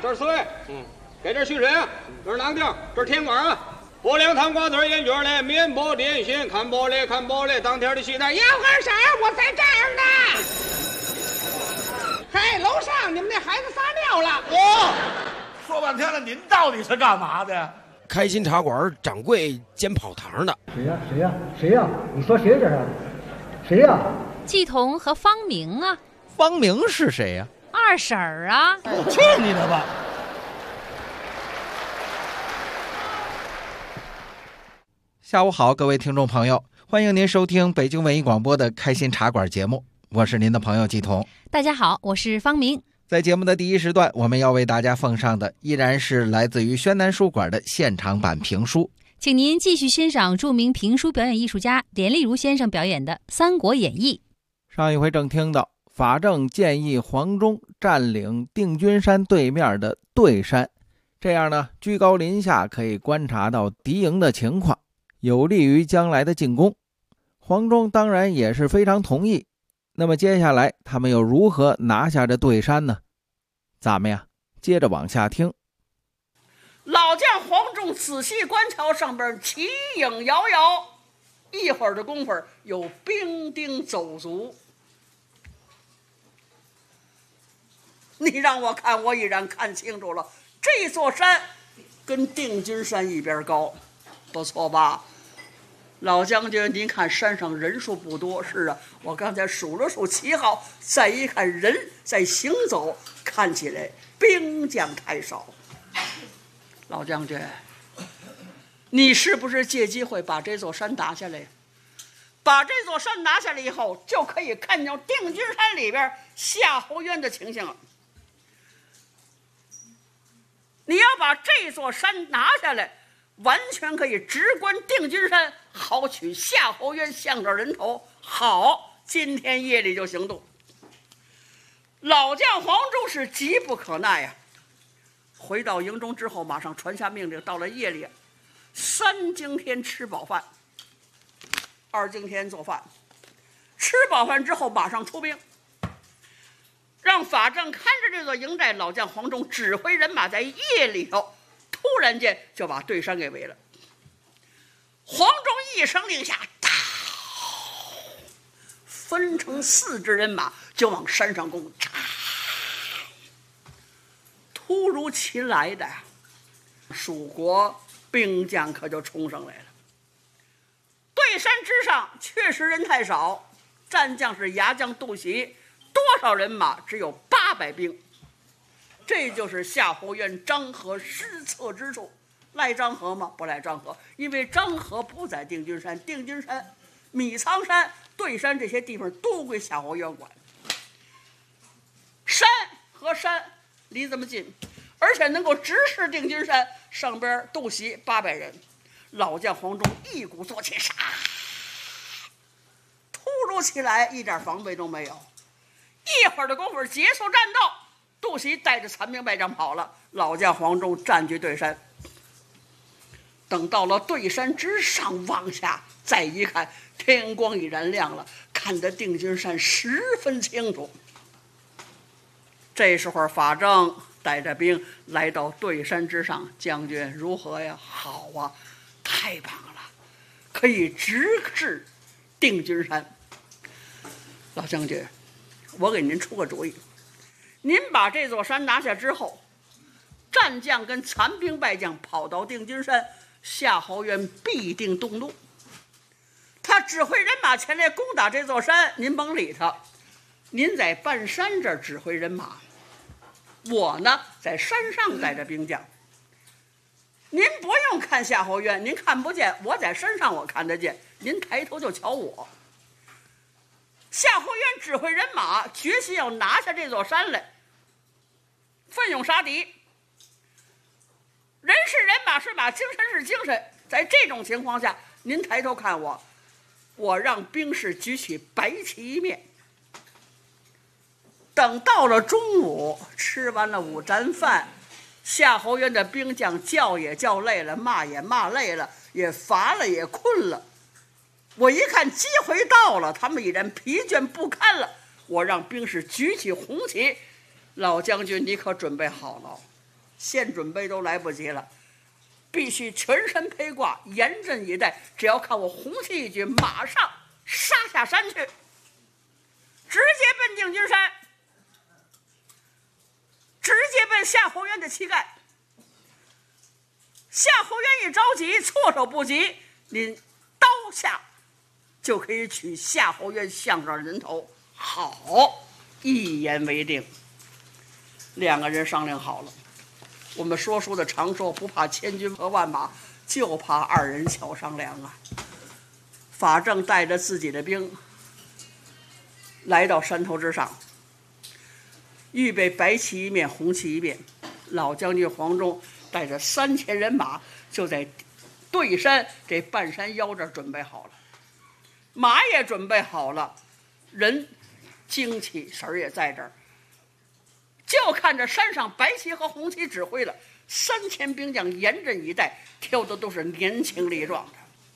这是水，给这蓄水啊，这是囊丁，这是甜瓜啊。拨2汤瓜子烟卷嘞，面包点心，看包嘞，当天的西餐，要干啥？我在这儿呢。嘿，楼上你们那孩子撒尿了。 说半天了，您到底是干嘛的？ 开心茶馆掌柜兼跑堂的。 谁呀？你说谁这是？谁呀？ 季彤和方明啊。 方明是谁呀？ 二婶儿啊。 去你的吧！ 下午好，各位听众朋友，欢迎您收听北京文艺广播的开心茶馆节目，我是您的朋友季彤。 大家好，我是方明。 在节目的第一时段，我们要为大家奉上的依然是来自于宣南书馆的现场版评书， 请您继续欣赏著名评书表演艺术家连丽如先生表演的《三国演义》。 上一回正听到法正建议黄忠占领定军山对面的对山，这样呢，居高临下可以观察到敌营的情况，有利于将来的进攻。黄忠当然也是非常同意。那么接下来他们又如何拿下这对山呢？咱们呀接着往下听。 老将黄忠仔细观瞧上边旗影摇摇，一会儿的功夫有兵丁走卒。你让我看，我已然看清楚了，这座山跟定军山一边高，不错吧？老将军，您看山上人数不多，是啊，我刚才数了数旗号，再一看人在行走，看起来兵将太少。老将军，你是不是借机会把这座山拿下来？把这座山拿下来以后，就可以看见定军山里边夏侯渊的情形了。你要把这座山拿下来，完全可以直观定军山，好取夏侯渊项着人头。好，今天夜里就行动。老将黄忠是急不可耐呀。回到营中之后，马上传下命令，到了夜里，3更天吃饱饭，2更天做饭，吃饱饭之后马上出兵，让法正看着这座营寨。老将黄忠指挥人马在夜里头突然间就把对山给围了。黄忠一声令下，分成4支人马就往山上攻。突如其来的蜀国兵将可就冲上来了。对山之上确实人太少，战将是牙将杜袭，多少人马？只有800兵。这就是夏侯渊、张合失策之处。赖张合吗？不赖张合，因为张合不在定军山，定军山、米仓山、对山这些地方都归夏侯渊管。山和山离这么近，而且能够直视定军山，上边杜袭800人。老将黄忠一鼓作气，杀！突如其来，一点防备都没有。一会儿的功夫结束战斗，杜袭带着残兵败将跑了。老将黄忠占据对山。等到了对山之上，往下再一看，天光已然亮了，看得定军山十分清楚。这时候法正带着兵来到对山之上，将军如何呀？好啊，太棒了，可以直视定军山。老将军，我给您出个主意，您把这座山拿下之后，战将跟残兵败将跑到定军山，夏侯渊必定动怒。他指挥人马前来攻打这座山，您甭理他，您在半山这儿指挥人马，我呢在山上带着兵将。您不用看夏侯渊，您看不见，我在山上我看得见，您抬头就瞧我。夏侯渊指挥人马，决心要拿下这座山来，奋勇杀敌。人是人马是马，精神是精神。在这种情况下，您抬头看我，我让兵士举起白旗一面。等到了中午，吃完了午餐饭，夏侯渊的兵将叫也叫累了，骂也骂累了，也乏了也困了。我一看机会到了，他们已然疲倦不堪了，我让兵士举起红旗。老将军，你可准备好了？ 现准备都来不及了，必须全身披挂，严阵以待。只要看我红旗一举，马上杀下山去，直接奔定军山，直接奔夏侯渊的旗杆。夏侯渊一着急，措手不及，您刀下就可以取夏侯渊项上人头。好，一言为定。两个人商量好了，我们说书的常说，不怕千军和万马，就怕二人巧商量啊。法正带着自己的兵来到山头之上，预备白旗一面，红旗一面。老将军黄忠带着3000人马就在对山这半山腰这准备好了，马也准备好了，人精气神儿也在这儿，就看着山上白旗和红旗指挥了，3000兵将严阵以待，挑的都是年轻力壮的。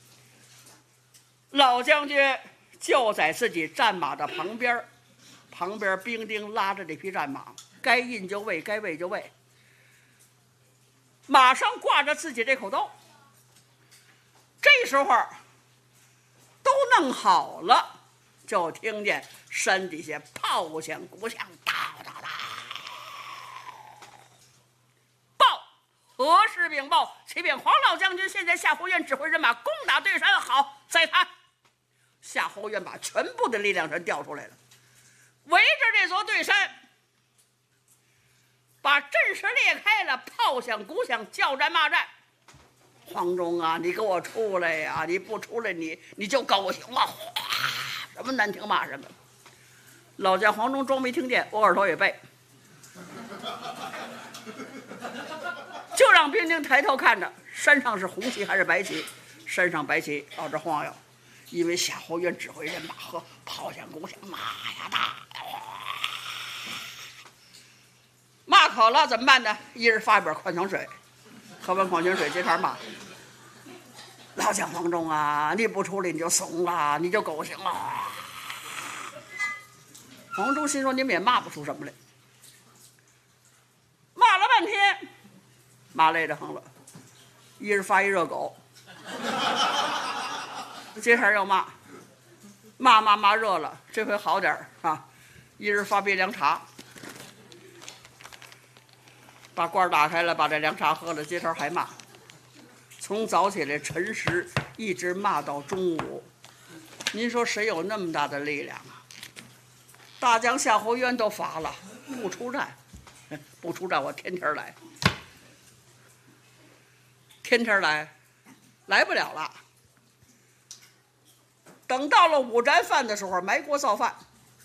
老将军就在自己战马的旁边兵丁拉着这匹战马，该印就喂，该喂就喂。马上挂着自己这口刀，这时候都弄好了，就听见山底下炮响鼓响，哒哒哒。报，何时禀报？启禀黄老将军，现在夏侯渊指挥人马攻打对山。好，再谈。夏侯渊把全部的力量全调出来了，围着这座对山，把阵势裂开了，炮响鼓响，叫战骂战。黄忠啊，你给我出来呀！你不出来，你就高兴了，什么难听骂什么。老将黄忠装没听见，我耳朵也背，就让兵丁抬头看着山上是红旗还是白旗。山上白旗到这晃悠，因为夏侯渊指挥人马和炮响鼓响，骂呀打，骂渴了怎么办呢？一人发一本矿泉水，喝完矿泉水接茬骂。老将黄忠啊，你不出来你就怂了，你就狗行了。黄忠心说你们也骂不出什么来，骂了半天，骂累得很了，一人发一热狗，接茬要骂，骂热了，这回好点啊，一人发杯凉茶，把罐打开了，把这凉茶喝了，接茬还骂，从早起来辰时一直骂到中午。您说谁有那么大的力量啊？大将夏侯渊都乏了，不出战，不出战我天天来，天天来不了了。等到了午斋饭的时候，埋锅造饭。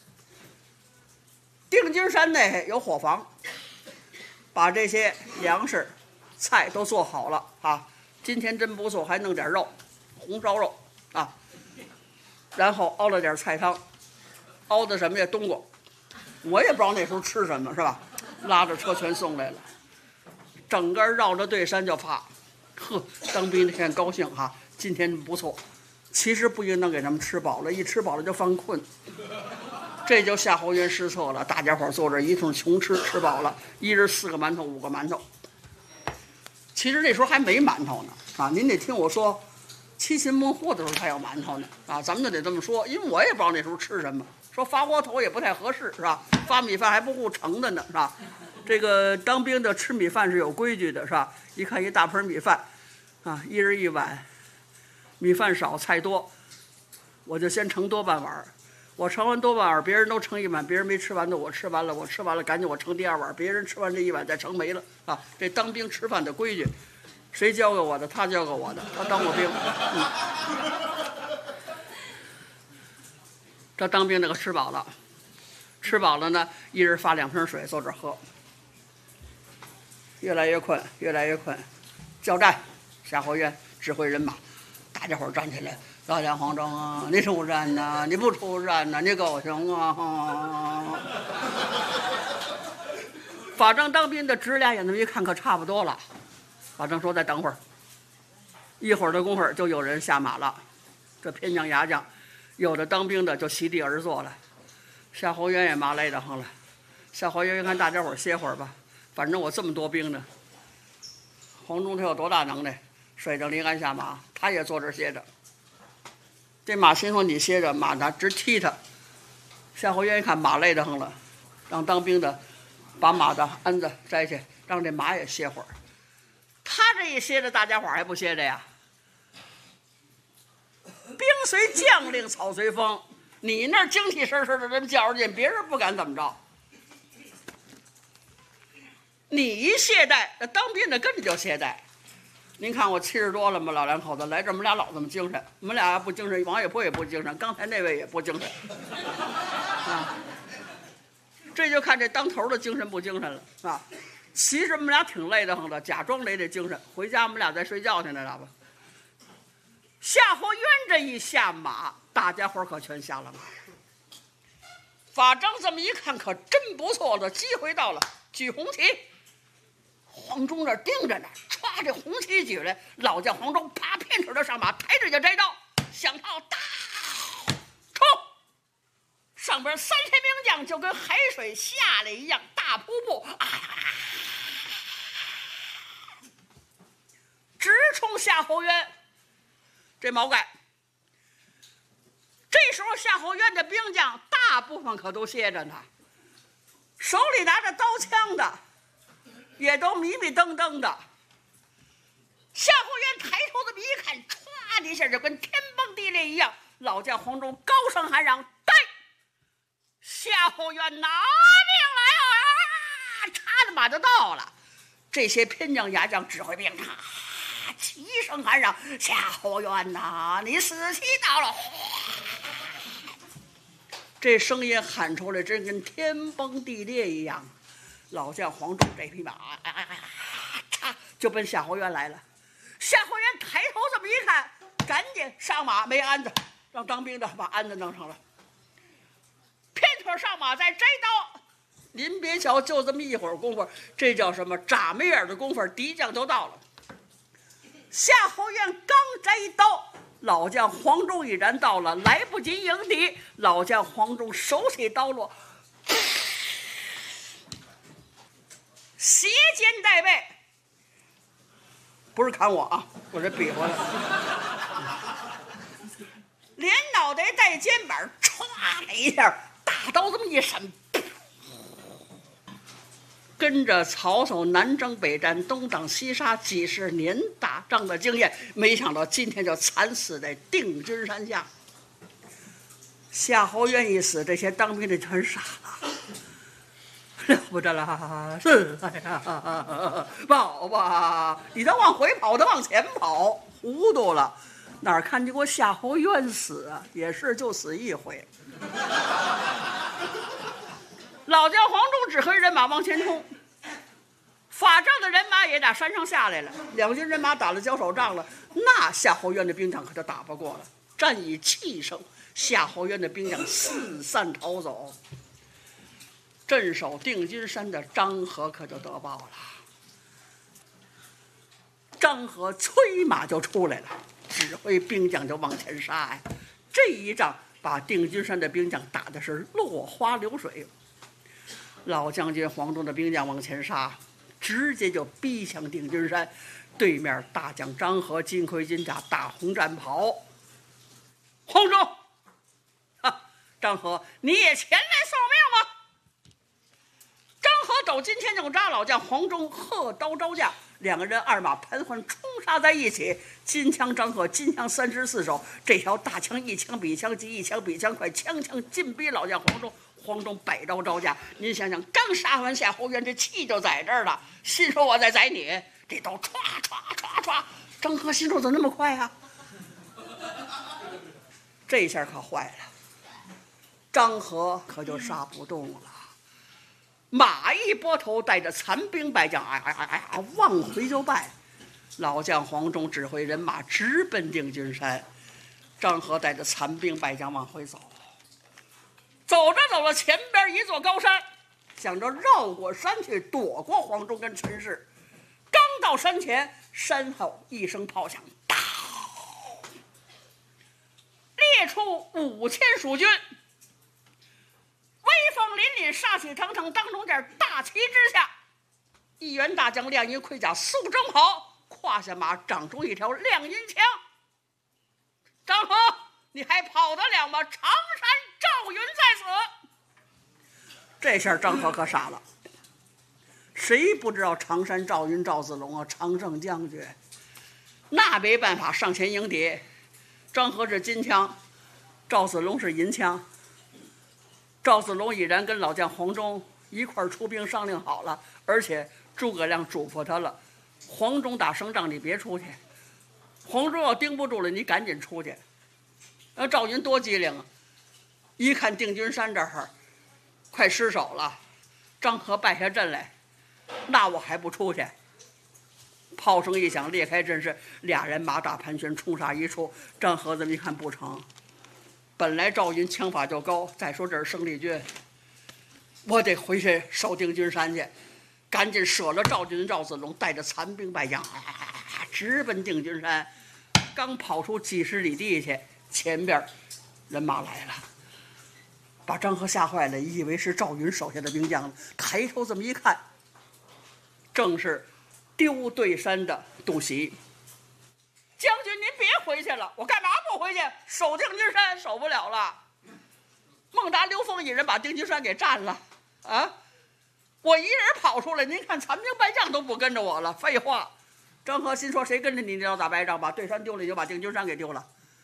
定军山内有伙房，把这些粮食菜都做好了啊。今天真不错，还弄点肉，红烧肉啊，然后熬了点菜汤，熬的什么呀？冬瓜，我也不知道那时候吃什么，是吧？拉着车全送来了，整个绕着对山就发，当兵的很高兴哈，今天不错。其实不应当给他们吃饱了，一吃饱了就犯困，这就夏侯渊失策了。大家伙坐这一通穷吃，吃饱了，一人4个馒头5个馒头。其实那时候还没馒头呢啊！您得听我说，七擒孟获的时候才有馒头呢啊！咱们就得这么说，因为我也不知道那时候吃什么，说发窝头也不太合适是吧？发米饭还不够盛的呢是吧？这个当兵的吃米饭是有规矩的是吧？一看一大盆米饭，啊，一人一碗，米饭少菜多，我就先盛多半碗。我盛完多半碗，别人都盛一碗，别人没吃完的我吃完了，我吃完了赶紧我盛第2碗，别人吃完这一碗再盛没了啊！这当兵吃饭的规矩，谁教给我的？他教给我的，他当过兵。这当兵那个吃饱了，吃饱了呢，一人发2瓶水坐这喝，越来越困，越来越困，叫战，夏侯渊指挥人马，大家伙站起来。老将黄忠啊，你出战呐！你不出战呐，你狗熊啊！法正当兵的直俩眼那么一看，可差不多了。法正说：“再等会儿，一会儿的功夫就有人下马了。这偏将牙将，有的当兵的就席地而坐了。夏侯渊也麻累得慌了。夏侯渊一看大家伙歇会儿吧，反正我这么多兵呢， 黄忠他有多大能耐？率领李安下马，他也坐这儿歇着。这马心说你歇着，马拿直踢他。夏侯渊一看马累得很了，让当兵的把马的鞍子摘去，让这马也歇会儿。他这一歇着，大家伙还不歇着呀？兵随将令，草随风。你那儿精气神神的这么较着劲，别人不敢怎么着。你一懈怠，那当兵的跟着就懈怠。您看我70多了嘛，老两口子来这儿，我们俩老这么精神。我们俩不精神，王爷婆也不精神，刚才那位也不精神。啊，这就看这当头的精神不精神了啊！其实我们俩挺累得慌的，假装累这精神。回家我们俩再睡觉去呢，知道吧？夏侯渊这一下马，大家伙可全下了马。法正这么一看，可真不错的，机会到了，举红旗。黄忠那盯着呢，歘，这红旗举来，老将黄忠啪片腿就上马，抬着就摘刀，响炮大冲，上边3000名将就跟海水下来一样，大瀑布啊，直冲夏侯渊这毛盖。这时候夏侯渊的兵将大部分可都歇着呢，手里拿着刀枪的也都迷迷瞪瞪的。夏侯渊抬头这么一看，歘的一下就跟天崩地裂一样。老将黄忠高声喊嚷：“带！”夏侯渊拿命来啊！插着马就到了。这些偏将牙将指挥兵齐声喊嚷：“夏侯渊呐，你死期到了！”这声音喊出来，真跟天崩地裂一样。老将黄忠这匹马就奔夏侯渊来了。夏侯渊抬头这么一看，赶紧上马，没鞍子，让当兵的把鞍子弄上了，片腿上马再摘刀。您别瞧，就这么一会儿功夫，这叫什么？眨眉眼的功夫，敌将就到了。夏侯渊刚摘刀，老将黄忠已然到了，来不及迎敌。老将黄忠手起刀落，斜肩带背，不是砍我啊，我这比划了，连脑袋带肩膀，歘的一下，大刀这么一闪，跟着曹操南征北战，东挡西杀，几十年打仗的经验，没想到今天就惨死在定军山下。夏侯渊一死，这些当兵的全傻了。了不得了，是哎呀，宝宝，你倒往回跑，得往前跑，糊涂了，哪看见过夏侯渊死啊？也是就死一回。老将黄忠指挥人马往前冲，法正的人马也打山上下来了，两军人马打了交手仗了，那夏侯渊的兵将可就打不过了，战以气胜，夏侯渊的兵将四散逃走。镇守定军山的张合可就得报了，张合催马就出来了，指挥兵将就往前杀呀。这一仗把定军山的兵将打的是落花流水。老将军黄忠的兵将往前杀，直接就逼向定军山。对面大将张合金盔金甲，大红战袍。黄忠，张合，你也前来送命吗？张合抖金钱就扎老将黄忠，喝刀招架，两个人二马盘桓冲杀在一起。金枪张合，金枪34手，这条大枪一枪比枪急，一枪比枪快，枪枪紧逼老将黄忠。黄忠百招招架，您想想，刚杀完夏侯渊，这气就在这儿了，心说我再宰你，这刀歘歘歘歘，张合心说怎么那么快啊？这下可坏了，张合可就杀不动了。马一拨头，带着残兵败将，往回就败。老将黄忠指挥人马直奔定军山，张合带着残兵败将往回走。走着走了，前边一座高山，想着绕过山去躲过黄忠跟陈氏。刚到山前，山后一声炮响，当，列出5000蜀军，威风凛凛，杀气腾腾。当中这大旗之下，一员大将亮银盔甲，素征袍， 胯下马长出一条亮银枪。张合，你还跑得了吗？常山赵云在此。这下张合可傻了，谁不知道常山赵云赵子龙啊，常胜将军，那没办法上前迎敌。张合是金枪，赵子龙是银枪。赵子龙已然跟老将黄忠一块儿出兵商量好了，而且诸葛亮嘱咐他了，黄忠打胜仗你别出去，黄忠要盯不住了你赶紧出去。赵云多机灵啊，一看定军山这儿快失守了，张合败下阵来，那我还不出去？炮声一响，裂开阵势，俩人马打盘旋，冲杀一处。张合这么一看不成，本来赵云枪法就高，再说这是生力军，我得回去守定军山去。赶紧舍了赵军赵子龙，带着残兵败将，直奔定军山。刚跑出几十里地去，前边人马来了，把张合吓坏了，以为是赵云手下的兵将呢。抬头这么一看，正是丢对山的杜袭。将军您别回去了，我干嘛不回去？守定军山守不了了。孟达、刘封一人把定军山给占了啊！我一人跑出来，您看残兵败将都不跟着我了。废话，张合心说谁跟着你要打败仗，把对山丢了，你就把定军山给丢了。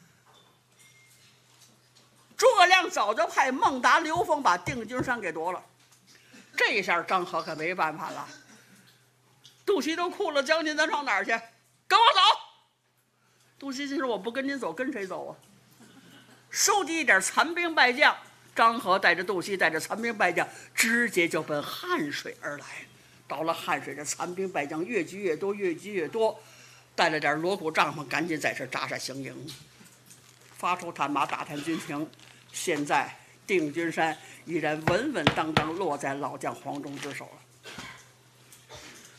诸葛亮早就派孟达、刘封把定军山给夺了，这一下张合可没办法了。杜袭都哭了，将军咱上哪儿去？跟我走。杜袭心说我不跟您走，跟谁走啊？收集一点残兵败将，张合带着杜袭带着残兵败将，直接就奔汉水而来。到了汉水，这残兵败将越聚越多，越聚越多，带了点锣鼓帐篷，赶紧在这扎下行营，发出探马打探军情。现在定军山依然稳稳当当落在老将黄忠之手了。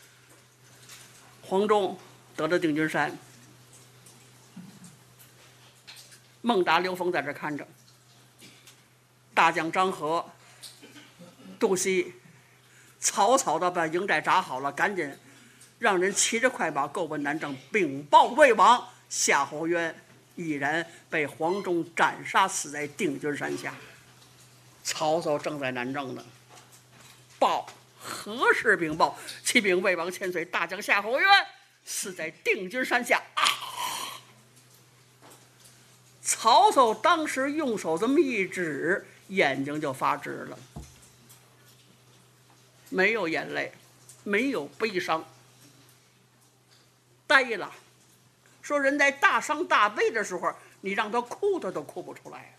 黄忠得了定军山，孟达、刘封在这看着，大将张合、杜袭草草的把营寨扎好了，赶紧让人骑着快马够奔南郑，禀报魏王夏侯渊已然被黄忠斩杀，死在定军山下。曹操正在南郑呢，报何事禀报？启禀魏王千岁，大将夏侯渊死在定军山下啊！曹操当时用手这么一指，眼睛就发直了，没有眼泪，没有悲伤，呆了。说人在大伤大悲的时候，你让他哭，他都哭不出来。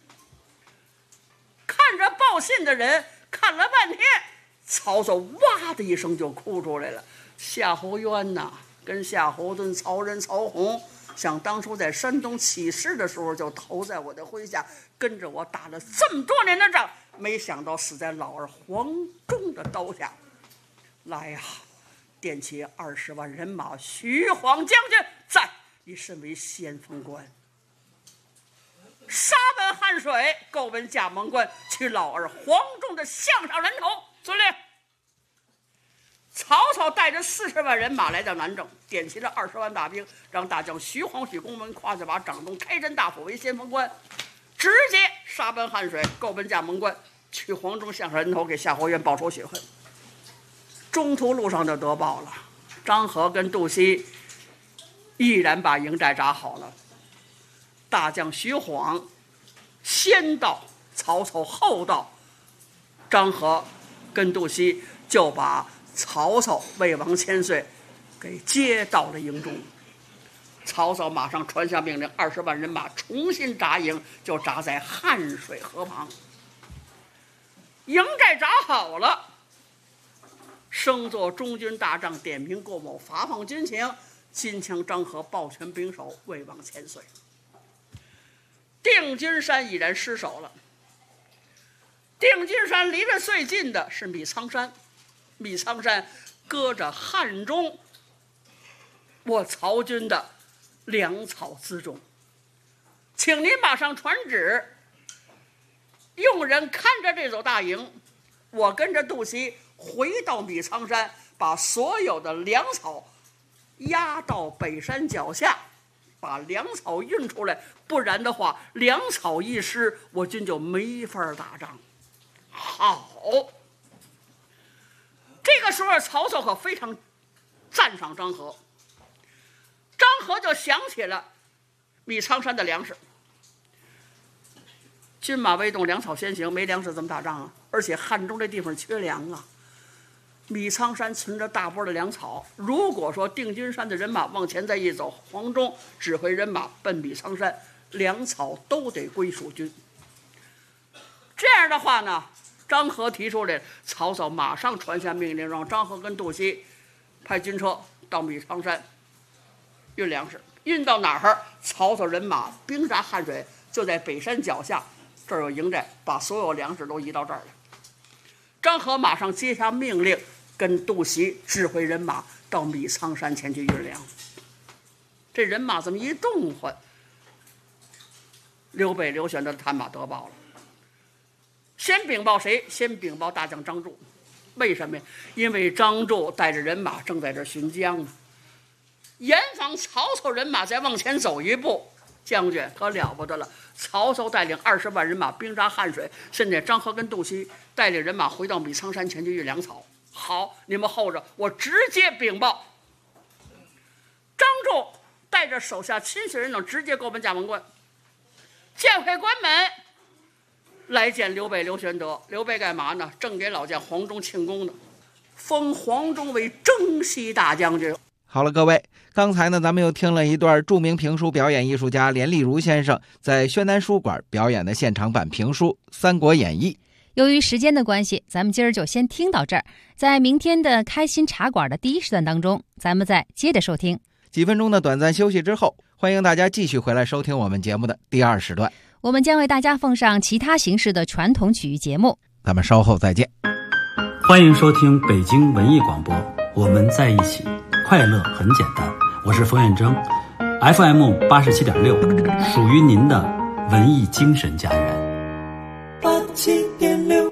看着报信的人看了半天，曹操哇的一声就哭出来了。夏侯渊呐，跟夏侯惇、曹仁、曹洪，想当初在山东起事的时候就投在我的麾下，跟着我打了这么多年的仗，没想到死在老儿黄忠的刀下。来呀，点起20万人马，徐晃将军在，你身为先锋官，杀奔汉水，够奔葭萌关，取老儿黄忠的项上人头。遵令。曹操带着40万人马来到南郑，点齐了20万大兵，让大将徐晃、许公门胯下马掌东开镇大府为先锋官，直接杀奔汉水，够奔葭萌关，取黄忠项上人头，给夏侯渊报仇雪恨。中途路上就得报了，张合跟杜袭毅然把营寨扎好了。大将徐晃先到，曹操后到，张合跟杜袭就把曹操魏王千岁给接到了营中。曹操马上传下命令，20万人马重新扎营，就扎在汉水河旁。营寨扎好了，升做中军大帐，点评过某，发放军情。金枪张合抱拳拱手，魏王千岁。定军山已然失守了。定军山离着最近的是米仓山，米仓山搁着汉中我曹军的粮草辎重，请您马上传旨，用人看着这座大营，我跟着杜袭回到米仓山，把所有的粮草押到北山脚下，把粮草运出来，不然的话，粮草一失，我军就没法打仗。好，这个时候曹操可非常赞赏张合，张合就想起了米仓山的粮食。军马未动，粮草先行，没粮食怎么打仗啊？而且汉中这地方缺粮啊。米仓山存着大波的粮草，如果说定军山的人马往前再一走，黄忠指挥人马奔米仓山，粮草都得归蜀军。这样的话呢，张合提出来，曹操马上传下命令，让张合跟杜袭派军车到米仓山运粮食。运到哪儿？曹操人马兵扎汉水，就在北山脚下，这儿有营寨，把所有粮食都移到这儿来。张合马上接下命令，跟杜袭指挥人马到米仓山前去运粮。这人马这么一动换，刘备、刘玄德的探马得报了。先禀报谁？先禀报大将张柱。为什么呀？因为张柱带着人马正在这巡江啊，严防曹操人马再往前走一步。将军可了不得了，曹操带领20万人马兵扎汉水，现在张合跟杜袭带领人马回到米仓山前去运粮草。好，你们候着，我直接禀报。张柱带着手下亲信人等直接过奔葭萌关，见会关门，来见刘备、刘玄德。刘备干嘛呢？正给老将黄忠庆功呢，封黄忠为征西大将军。 好了，各位，刚才呢，咱们又听了一段著名评书表演艺术家连丽如先生在宣南书馆表演的现场版评书《三国演义》。 由于时间的关系，咱们今儿就先听到这儿。在明天的开心茶馆的第一时段当中，咱们再接着收听。 几分钟的短暂休息之后，欢迎大家继续回来收听我们节目的第2时段。 我们将为大家奉上其他形式的传统曲艺节目。 咱们稍后再见。 欢迎收听北京文艺广播，我们在一起，快乐很简单。我是冯远征 ，FM 87.6，属于您的文艺精神家园。 87.6。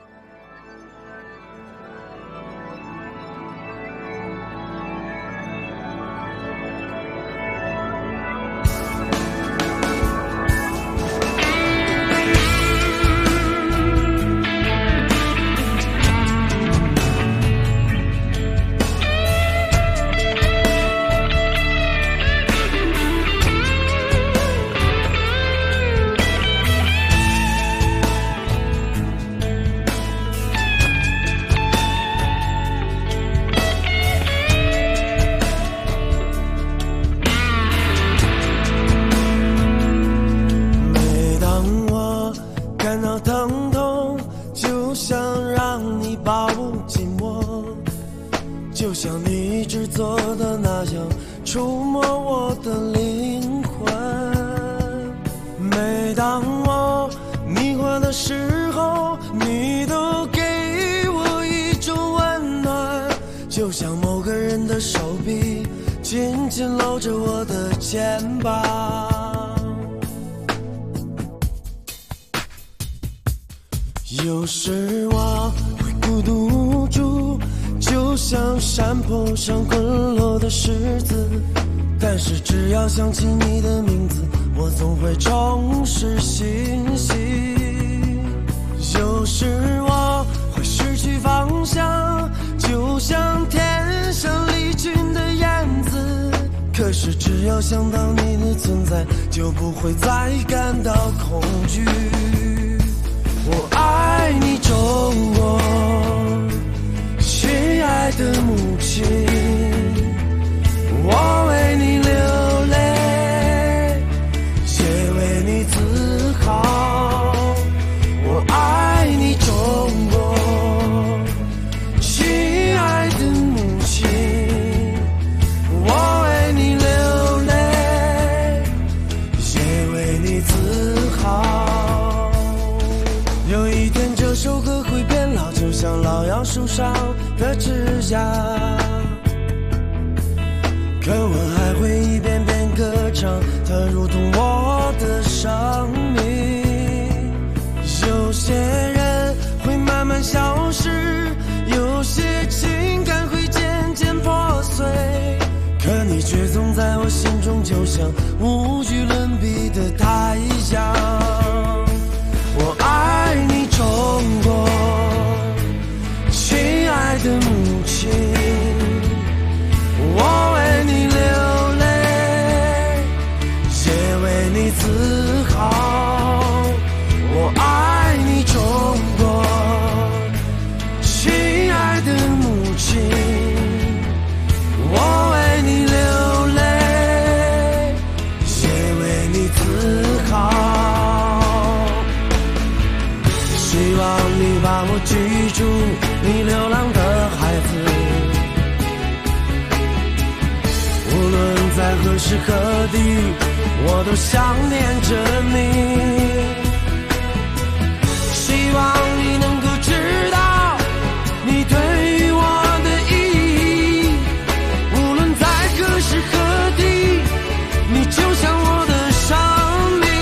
有时我会孤独无助，就像山坡上滚落的石子，但是只要想起你的名字，我总会重拾信心。有时我会失去方向，就像天上离群的燕子，可是只要想到你的存在，就不会再感到恐惧。我爱你中国，亲爱的母亲，我为你流泪，也为你自豪。我爱你中国，亲爱的母亲，我为你流泪，也为你自豪。有一天这首歌会变老，就像老杨树上的枝桠，可我还会一遍遍歌唱，它如同我的生命。有些人会慢慢消失，有些情感会渐渐破碎，可上无与伦比的太阳。我爱你中国，亲爱的母亲，我为你流泪，也为你自豪。我爱你中国，亲爱的母亲，我为你流泪，也为你自豪。希望你把我记住，你流浪的孩子，无论在何时何地，我都想念着你。希望你能够知道你对于我的意义，无论在何时何地，你就像我的生命。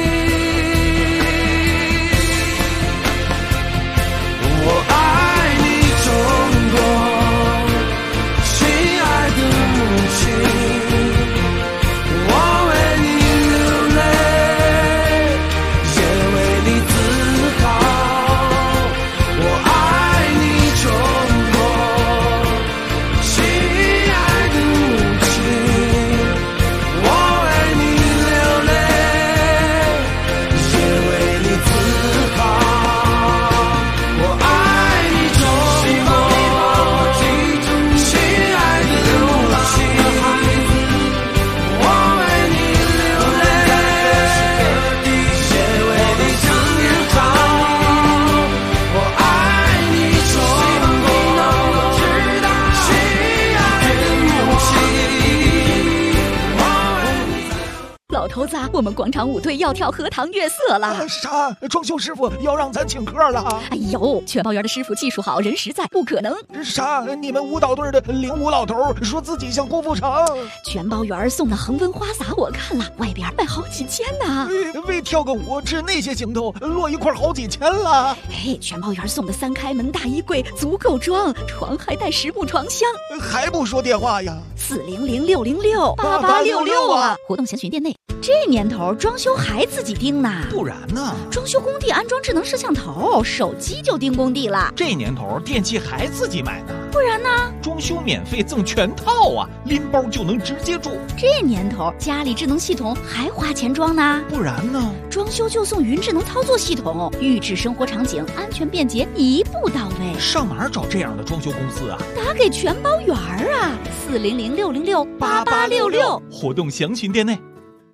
我爱你中国，亲爱的母亲，我为你流泪，也为你自豪。我爱你中国，亲爱的母亲，我为你流泪，也为你自豪。我爱你中国，亲爱的母亲，我为你流泪，也为你自豪。我爱你中国，亲爱的母亲，我为你。 老头子，我们广场舞队要跳荷塘月色了。 啥？装修师傅要让咱请客了？ 哎呦，全包园的师傅技术好，人实在，不可能。 啥？你们舞蹈队的领舞老头说自己像郭富城。 全包园送的恒温花洒我看了，外边卖好几千呢。 为跳个舞吃那些行头，落一块好几千了。 哎，全包园送的3开门大衣柜足够装，床还带10部床箱。 还不说电话呀 400-606-8866啊！活动详询店内。这年头装修还自己盯呢？ 不然呢？ 装修工地安装智能摄像头，手机就盯工地了。 这年头电器还自己买呢？ 不然呢？ 装修免费赠全套啊，拎包就能直接住。 这年头家里智能系统还花钱装呢？ 不然呢？ 装修就送云智能操作系统，预制生活场景，安全便捷，一步到位。 上哪儿找这样的装修公司啊？ 打给全包园啊，400-606-8866。 活动详询店内。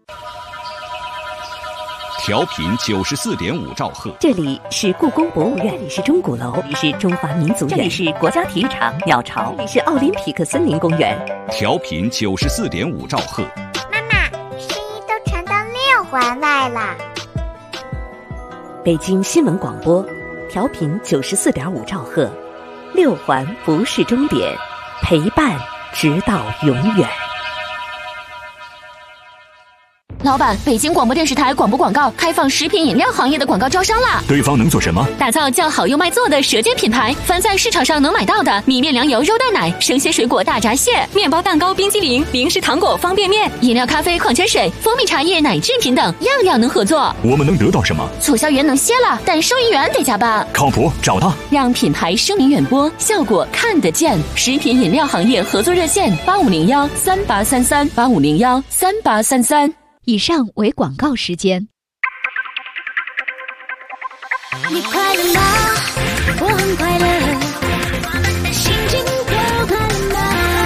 调频94.5兆赫， 这里是故宫博物院，这里是钟鼓楼，这里是中华民族院，这里是国家体育场鸟巢，这里是奥林匹克森林公园。 调频94.5兆赫。 妈妈，声音都传到6环外了。 北京新闻广播，调频94.5兆赫，6环不是终点，陪伴直到永远。 老板，北京广播电视台广播广告开放食品饮料行业的广告招商啦！ 对方能做什么？ 打造叫好又卖座的舌尖品牌，凡在市场上能买到的米面粮油肉蛋奶、生鲜水果大闸蟹、面包蛋糕、冰激凌、零食糖果、方便面、饮料、咖啡、矿泉水、蜂蜜茶叶、奶制品等，样样能合作。 我们能得到什么？ 促销员能歇了，但收银员得加班。 靠谱，找他， 让品牌声名远播，效果看得见。食品饮料行业合作热线8501-3833，8501-3833。 以上为广告时间。 你快乐吗？我很快乐，心情都快乐吗？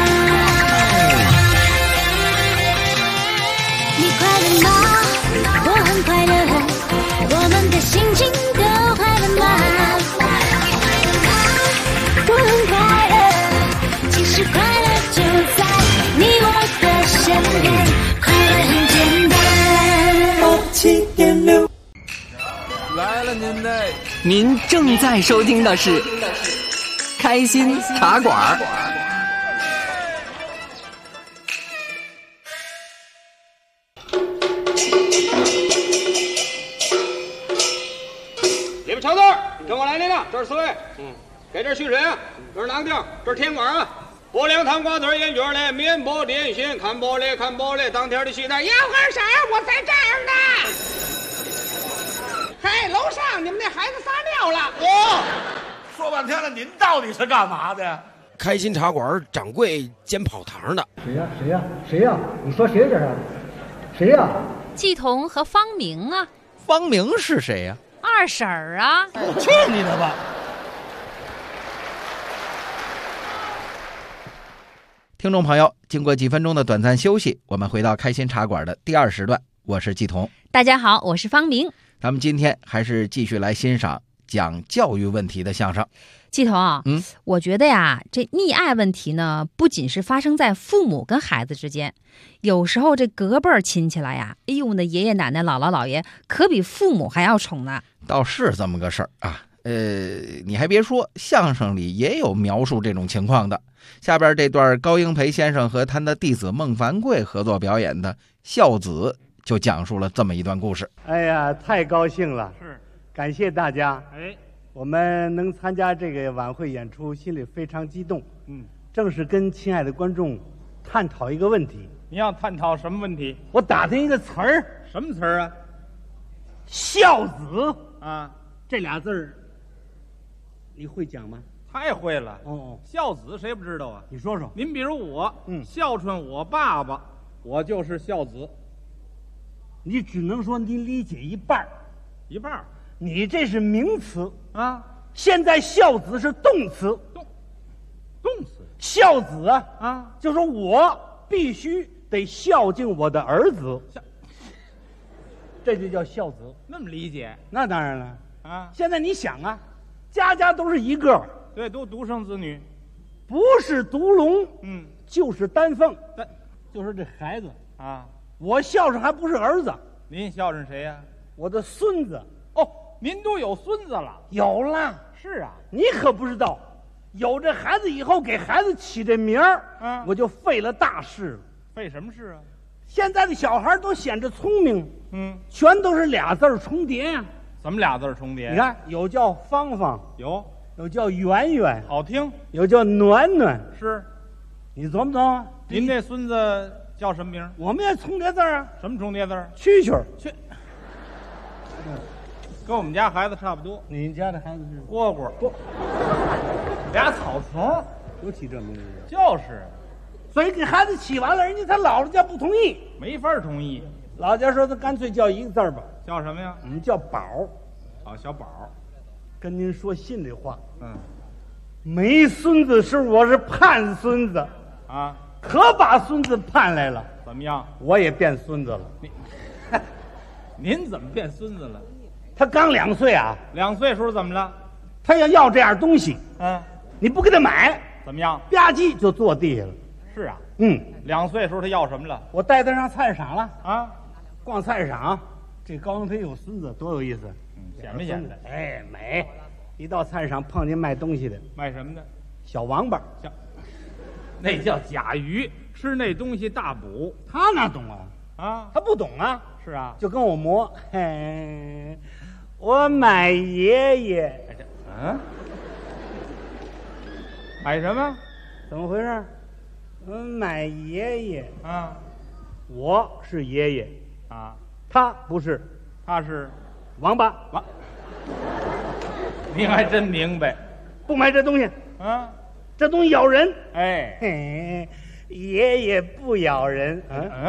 你快乐吗？我很快乐，我们的心情都快乐吗？我很快乐，其实快乐就在你我的身边，快乐很简单。7.6 来了您正在收听的是开心茶馆。 你们瞧这儿，跟我来领领，这是4位。给这儿蓄水啊，这是囊丁，这是天管啊。 拨两糖瓜子烟卷嘞，面包点心，看玻璃看玻璃，当天的喜蛋要干啥？我在这儿呢。嘿，楼上你们那孩子撒尿了。 说半天了，您到底是干嘛的呀？ 开心茶馆掌柜煎跑堂的。 谁呀？谁呀？谁呀？你说谁这是？谁呀？ 季彤和方明啊。 方明是谁呀？ 二婶儿啊。 去你的吧！ 听众朋友，经过几分钟的短暂休息，我们回到开心茶馆的第2时段，我是季彤。 大家好，我是方明。 咱们今天还是继续来欣赏讲教育问题的相声。 季彤啊，我觉得呀，这溺爱问题呢，不仅是发生在父母跟孩子之间，有时候这隔辈儿亲戚来呀，哎呦，那爷爷奶奶、姥姥姥爷可比父母还要宠呢。 倒是这么个事儿啊。你还别说，相声里也有描述这种情况的。下边这段高英培先生和他的弟子孟凡贵合作表演的《孝子》，就讲述了这么一段故事。 哎呀，太高兴了！ 是， 感谢大家。 哎， 我们能参加这个晚会演出，心里非常激动。正是跟亲爱的观众探讨一个问题。 你要探讨什么问题？ 我打听一个词儿。 什么词儿啊？ 孝子啊， 这俩字儿，你会讲吗？ 太会了。孝子谁不知道啊？ 你说说。 您比如我，孝顺我爸爸，我就是孝子。 你只能说你理解一半儿。 一半儿？ 你这是名词啊。 现在孝子是动词。 动词。 孝子啊，就说我必须得孝敬我的儿子，这就叫孝子。 那么理解？ 那当然了啊。 现在你想啊，家家都是一个， 对，都独生子女， 不是独龙，就是丹凤。就说这孩子啊， 我孝顺还不是儿子。 您孝顺谁呀？ 我的孙子。 哦，您都有孙子了？ 有了。 是啊， 你可不知道，有这孩子以后给孩子起这名儿，我就费了大事了。 费什么事啊？ 现在的小孩都显着聪明，全都是俩字儿重叠呀。 怎么俩字儿重叠？ 你看，有叫芳芳，有叫圆圆， 好听； 有叫暖暖， 是。 你琢磨琢磨， 您这孙子叫什么名？ 我们也重叠字儿啊。 什么重叠字儿？ 蛐蛐儿。 跟我们家孩子差不多。 你家的孩子是蝈蝈，俩草虫， 都起这名字。 就是， 所以给孩子起完了，人家他姥姥家不同意， 没法同意。 老家说他干脆叫一个字儿吧。 叫什么呀？ 我们叫宝。 小宝。 跟您说心里话，没孙子时我是盼孙子啊， 可把孙子盼来了。 怎么样？ 我也变孙子了。 您怎么变孙子了？ 他刚2岁啊。 2岁时候怎么了？ 他要这样东西，你不给他买， 怎么样？ 吧唧就坐地下了。 是啊，2岁时候他要什么了？ 我带他上菜市场了啊， 逛菜市场。这高英培有孙子，多有意思！ 显没显得？ 哎，美！一到菜市场碰见卖东西的， 卖什么的？ 小王八， 那叫甲鱼，吃那东西大补。 他哪懂啊？ 啊， 他不懂啊。 是啊， 就跟我磨。嘿，我买爷爷。 买什么？ 怎么回事？我买爷爷啊！ 我是爷爷啊， 他不是， 他是王八。 您还真明白， 不买这东西啊！ 这东西咬人。 哎， 嘿，爷爷不咬人。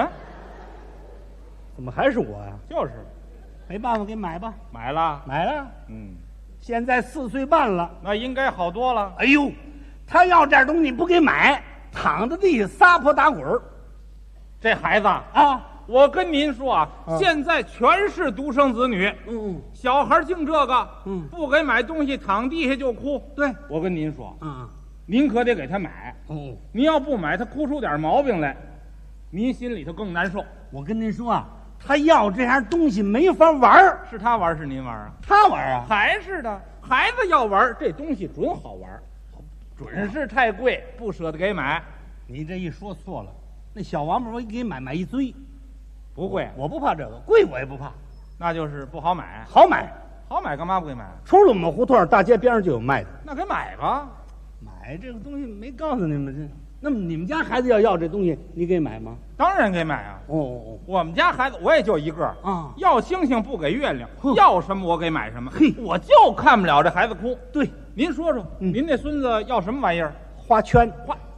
怎么还是我呀？ 就是， 没办法，给买吧。 买了， 买了。现在4岁半了， 那应该好多了。 哎呦，他要这东西不给买，躺在地下撒泼打滚儿。 这孩子啊，我跟您说啊，现在全是独生子女。小孩净这个，不给买东西，躺地下就哭。 对， 我跟您说，您可得给他买。您要不买，他哭出点毛病来，您心里头更难受。 我跟您说啊，他要这样东西没法玩。 是他玩是您玩啊？ 他玩啊， 还是的。孩子要玩这东西准好玩，准是太贵，不舍得给买。 你这一说错了，那小王八我给买一堆， 不贵， 我不怕这个，贵我也不怕， 那就是不好买。 好买， 好买干嘛不给买？ 除了我们胡同大街边上就有卖的， 那给买吧。 买这个东西没告诉你们， 那么你们家孩子要这东西，你给买吗？ 当然给买啊。 哦， 我们家孩子我也就一个啊， 要星星不给月亮，要什么我给买什么。嘿，我就看不了这孩子哭。 对， 您说说，您那孙子要什么玩意儿？ 花圈。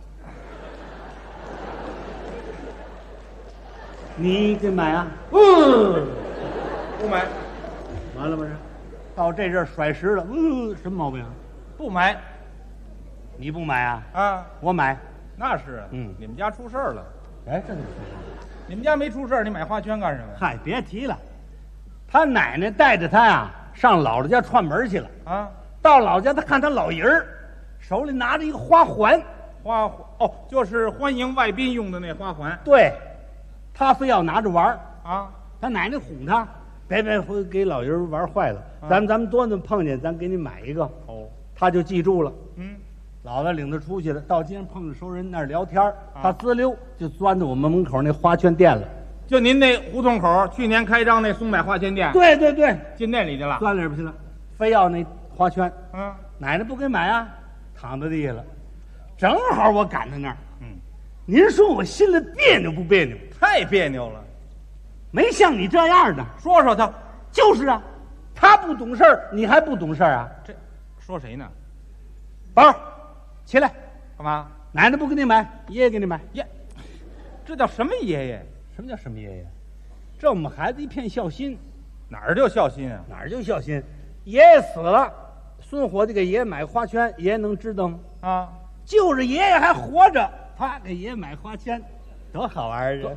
你给买啊？ 不买。 完了不是？到这阵甩石了，什么毛病？ 不买。 你不买啊？ 啊， 我买。 那是啊，你们家出事儿了。 哎，这怎么出事？ 你们家没出事儿，你买花圈干什么？ 嗨，别提了，他奶奶带着他呀上姥姥家串门去了啊。 到老家，他看他老爷儿手里拿着一个花环， 哦，就是欢迎外宾用的那花环。 对，他非要拿着玩啊。 他奶奶哄他，别会给老爷儿玩坏了。咱们多能碰见，咱给你买一个。 哦， 他就记住了。姥姥领他出去了，到街上碰着熟人那儿聊天，他滋溜就钻到我们门口那花圈店了。 就您那胡同口去年开张那松柏花圈店？ 对对对， 进那里去了， 钻里边去了，非要那花圈。 奶奶不给买啊，躺在地下了。正好我赶到那儿。您说我心里别扭不别扭？ 太别扭了， 没像你这样的。 说说他， 就是啊，他不懂事儿，你还不懂事儿啊？ 这说谁呢？ 宝，起来， 干嘛？ 奶奶不给你买，爷爷给你买。 爷，这叫什么爷爷？ 什么叫什么爷爷？这我们孩子一片孝心。 哪儿就孝心啊？ 哪儿就孝心？爷爷死了，孙伙计给爷爷买花圈，爷爷能知道吗？ 啊， 就是爷爷还活着，他给爷爷买花圈，多好玩啊！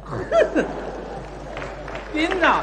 您呐，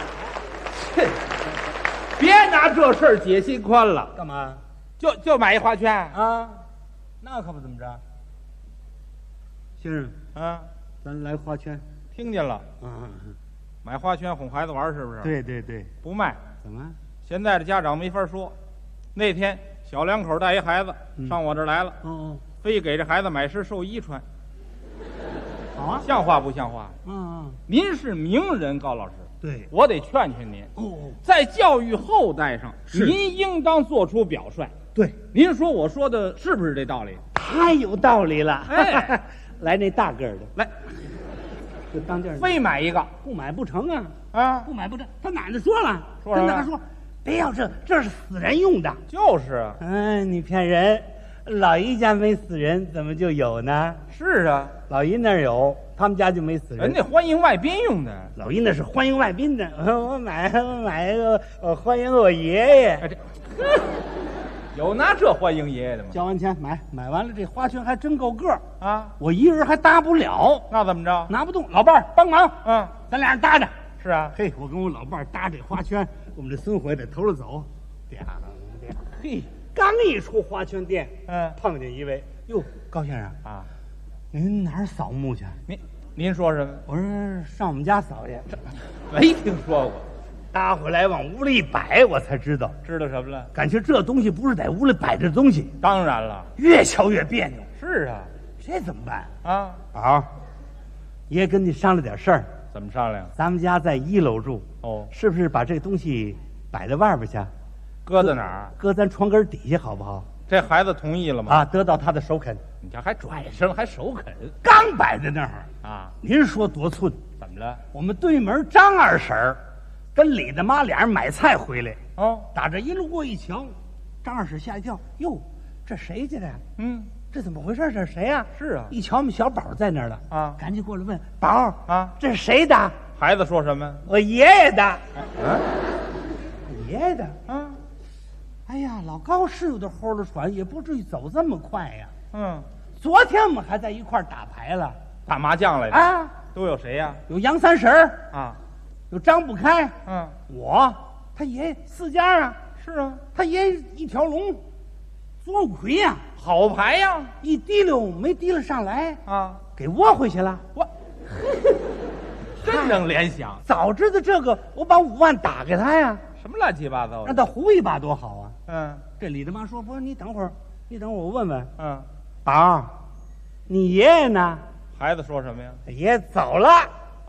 别拿这事儿解心宽了。 干嘛？ 就买一花圈啊？那可不怎么着。先生啊， 咱来花圈。 听见了？买花圈哄孩子玩是不是？ 对对对， 不卖。 怎么？ 现在的家长没法说。那天小两口带一孩子上我这儿来了，非给这孩子买身寿衣穿。 好啊， 像话不像话？您是名人，高老师。 对， 我得劝劝您。在教育后代上，您应当做出表率。 对， 您说我说的是不是这道理？ 太有道理了。 哎， 来那大个儿的， 来， 就当这儿。 非买一个， 不买不成啊！ 啊， 不买不成。他奶奶说了， 说什么？ 跟他说，别要这，这是死人用的。 就是啊。 你骗人！老姨家没死人，怎么就有呢？ 是啊， 老姨那儿有，他们家就没死人。 人家欢迎外宾用的。 老姨那是欢迎外宾的。我买一个，欢迎我爷爷。 有拿这欢迎爷爷的吗？ 交完钱买完了，这花圈还真够个儿啊！ 我一人还搭不了， 那怎么着？ 拿不动，老伴儿帮忙。咱俩人搭着。 是啊， 嘿，我跟我老伴儿搭这花圈，我们这孙回在头里走，嘿，刚一出花圈店，碰见一位，哟，高先生啊， 您哪儿扫墓去？ 您说什么？ 我说上我们家扫去， 没听说过。 搭回来往屋里一摆，我才知道什么了？ 感情这东西不是在屋里摆着东西。 当然了， 越瞧越别扭。 是啊， 这怎么办啊？ 宝，爷跟你商量点事儿。 怎么商量？ 咱们家在1楼住，是不是把这东西摆在外边去？ 搁在哪儿？ 搁咱床根底下好不好？ 这孩子同意了吗？ 得到他的首肯。 你家还转身还首肯？ 刚摆在那儿啊！ 您说多寸？ 怎么了？ 我们对门张二婶儿跟李大妈俩人买菜回来，打这一路过一瞧，张二婶吓一跳，哟，这谁家的呀？这怎么回事？这是谁呀？ 是啊， 一瞧我们小宝在那儿了啊， 赶紧过来问宝啊， 这是谁的？ 孩子说什么？ 我爷爷的。爷爷的啊？哎呀，老高是有点齁了喘，也不至于走这么快呀。昨天我们还在一块儿打牌了， 打麻将来着啊？ 都有谁呀？ 有杨三婶啊， 有张不开，我他爷爷4家啊。 是啊， 他爷爷一条龙，左五魁呀， 好牌呀， 一提溜没提溜上来啊， 给窝回去了。 我真能联想， 早知道这个，我把5万打给他呀。 什么乱七八糟的， 让他胡一把多好啊！ 这李大妈说：“不是，你等会儿，我问问。”宝，你爷爷呢？ 孩子说什么呀？ 爷爷走了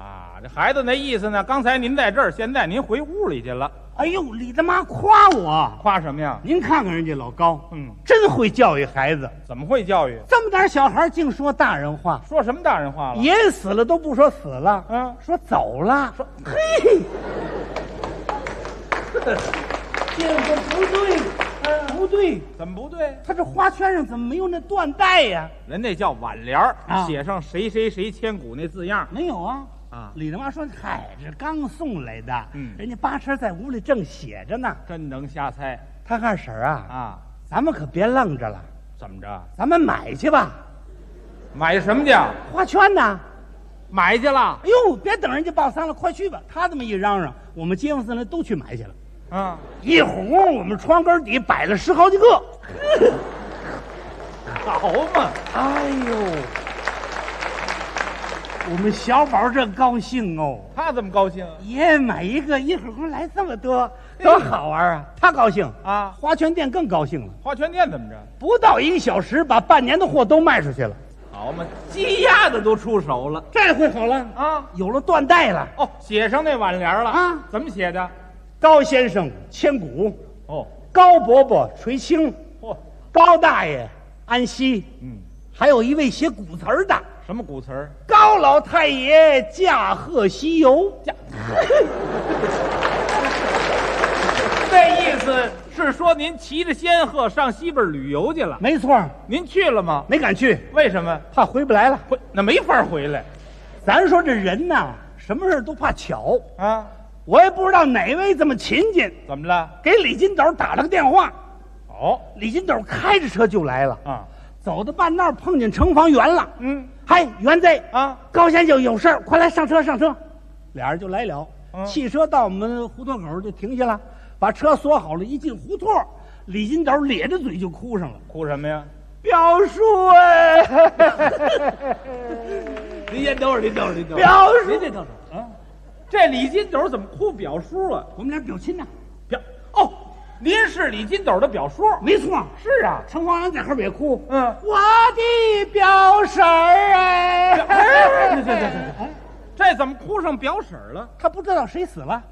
啊，这孩子那意思呢？刚才您在这儿，现在您回屋里去了。 哎呦，李大妈夸我， 夸什么呀？ 您看看人家老高，真会教育孩子。 怎么会教育？ 这么点小孩竟说大人话， 说什么大人话了？ 爷爷死了都不说死了，说走了。说嘿，这个不对，不对， 怎么不对？ 他这花圈上怎么没有那缎带呀？ 人那叫挽联儿，写上谁谁谁千古那字样。 没有啊。李大妈说：“嗨，这刚送来的，人家八车在屋里正写着呢。” 真能瞎猜。 他看婶儿啊，咱们可别愣着了。 怎么着？ 咱们买去吧。 买什么去？ 花圈呢？ 买去了。 哎呦，别等人家报丧了，快去吧！他这么一嚷嚷，我们街坊四邻都去买去了。一哄我们窗根底摆了10好几个。 好嘛！ 哎呦！我们小宝这高兴哦， 他怎么高兴？ 爷买一个，一会儿来这么多，多好玩啊！他高兴啊，花圈店更高兴了。 花圈店怎么着？ 不到1个小时，把半年的货都卖出去了。 好嘛，鸡鸭子都出手了， 这回好了啊，有了缎带了。 哦，写上那挽联了啊？怎么写的？ 高先生千古， 哦， 高伯伯垂青，高大爷安息。还有一位写古词儿的。 什么古词儿？ 高老太爷驾鹤西游。 这意思是说您骑着仙鹤上西边旅游去了？ 没错。 您去了吗？ 没敢去。 为什么？ 怕回不来了。 那没法回来。 咱说这人呐，什么事都怕巧啊。 我也不知道哪位这么勤俭。 怎么了？ 给李金斗打了个电话。 哦。 李金斗开着车就来了啊。走到半道碰见城防员了。嗨，员子啊，高先生有事儿，快来上车上车。俩人就来了。汽车到我们胡同口就停下了，把车锁好了。一进胡同，李金斗咧着嘴就哭上了。 哭什么呀？ 表叔哎！ 您先等会儿，您等会儿，您等会儿。 表叔， 您先等会儿啊！这李金斗怎么哭表叔啊？ 我们俩表亲呐。 哦。您是李金斗的表叔？ 没错， 是啊。 城防员在后边哭，我的表婶儿哎， 这怎么哭上表婶儿了？ 他不知道谁死了，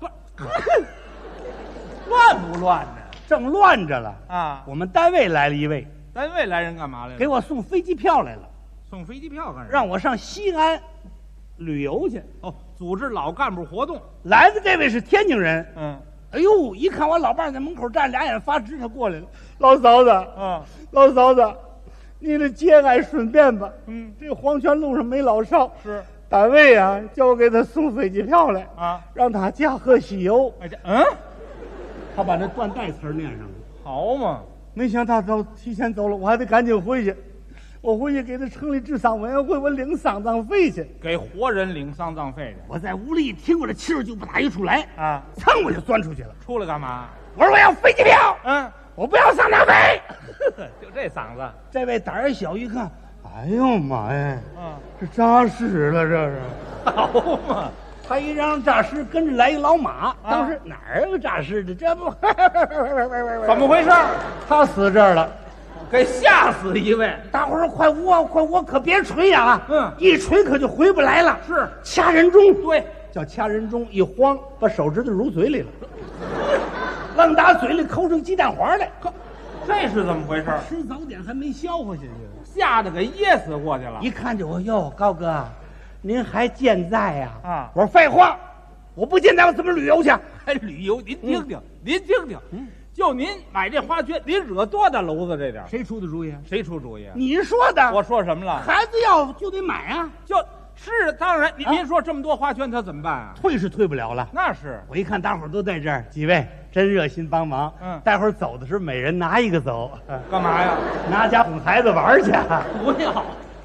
乱不乱呢？正乱着了啊！我们单位来了一位， 单位来人干嘛来了？ 给我送飞机票来了。 送飞机票干什么？ 让我上西安旅游去。 哦，组织老干部活动。 来的这位是天津人。哎呦！一看我老伴在门口站，俩眼发直，他过来了。老嫂子，老嫂子，你的节哀顺变吧。这黄泉路上没老少， 是单位啊，叫我给他送飞机票来啊，让他驾鹤西游。他把那缎带词念上了。 好嘛！ 没想到他提前走了，我还得赶紧回去。我回去给他成立治丧委员会，我领丧葬费去。 给活人领丧葬费去。 我在屋里一听我这气儿就不打一出来啊，噌我就钻出去了。 出来干嘛？ 我说我要飞机票，我不要丧葬费。 就这嗓子。 这位胆儿小一看，哎呦妈呀，这诈尸了，这是。 好嘛！ 他一嚷诈尸，跟着来一老马。当时哪有诈尸的？这不怎么回事？ 他死这儿了。 给吓死一位！ 大伙儿说快窝，快窝，可别吹呀！一吹可就回不来了。 是掐人中， 对， 叫掐人中。一慌，把手指头入嘴里了，愣打嘴里抠出鸡蛋黄来。 这是怎么回事？ 吃早点还没消化下去， 吓得给噎死过去了。 一看就我哟，高哥，您还健在呀？啊！我说废话，我不健在我怎么旅游去？ 还旅游？您听听，您听听。就您买这花圈，您惹多大娄子这点？ 谁出的主意？ 谁出主意？ 你说的。 我说什么了？ 孩子要就得买啊！ 就是当然，您说这么多花圈，他怎么办啊？ 退是退不了了。 那是。 我一看大伙儿都在这儿，几位真热心帮忙。待会儿走的时候，每人拿一个走。 干嘛呀？ 拿家哄孩子玩去。 不要。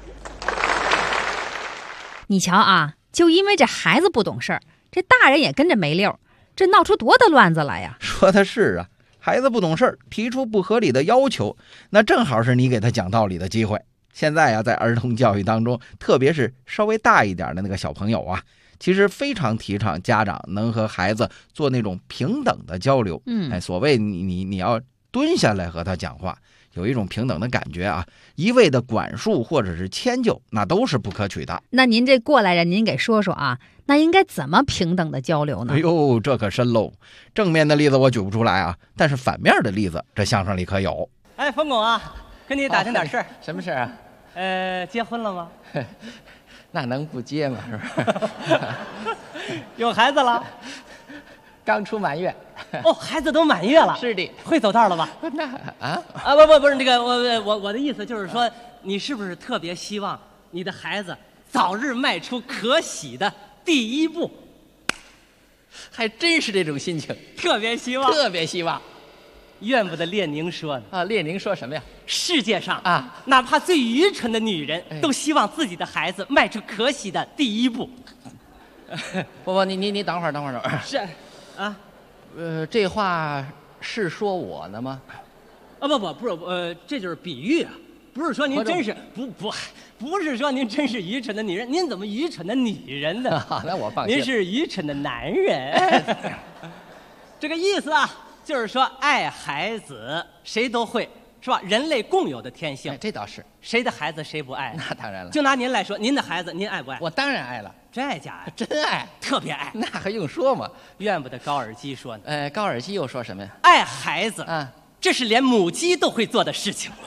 你瞧啊，就因为这孩子不懂事儿，这大人也跟着没溜，这闹出多大乱子来呀！ 说的是啊。孩子不懂事儿，提出不合理的要求，那正好是你给他讲道理的机会。现在啊，在儿童教育当中，特别是稍微大一点的那个小朋友啊，其实非常提倡家长能和孩子做那种平等的交流。所谓你要蹲下来和他讲话，有一种平等的感觉啊。一味的管束或者是迁就，那都是不可取的。 那您这过来人，您给说说啊，那应该怎么平等的交流呢？ 哎呦，这可深喽！正面的例子我举不出来啊，但是反面的例子这相声里可有。 哎，冯巩啊，跟你打听点事儿。 什么事儿啊？ 结婚了吗？ 那能不结吗？是吧？ 有孩子了？ 刚出满月。 哦，孩子都满月了。 是的。 会走道了吧？ 那不是那个我的意思就是说，你是不是特别希望你的孩子早日迈出可喜的第一步？ 还真是这种心情， 特别希望， 特别希望。 怨不得列宁说呢啊！列宁说什么呀？ 世界上啊， 哪怕最愚蠢的女人都希望自己的孩子迈出可喜的第一步。 不，你等会儿。 是，啊， 这话是说我呢吗？ 啊不是，这就是比喻啊，不是说您真是不是说您真是愚蠢的女人，您怎么愚蠢的女人呢？ 那我放心， 您是愚蠢的男人。这个意思啊。就是说，爱孩子谁都会，是吧？人类共有的天性。 这倒是， 谁的孩子谁不爱？ 那当然了。 就拿您来说，您的孩子您爱不爱？ 我当然爱了， 真爱假爱？ 真爱， 特别爱。 那还用说吗？ 怨不得高尔基说呢。 高尔基又说什么呀？ 爱孩子啊，这是连母鸡都会做的事情。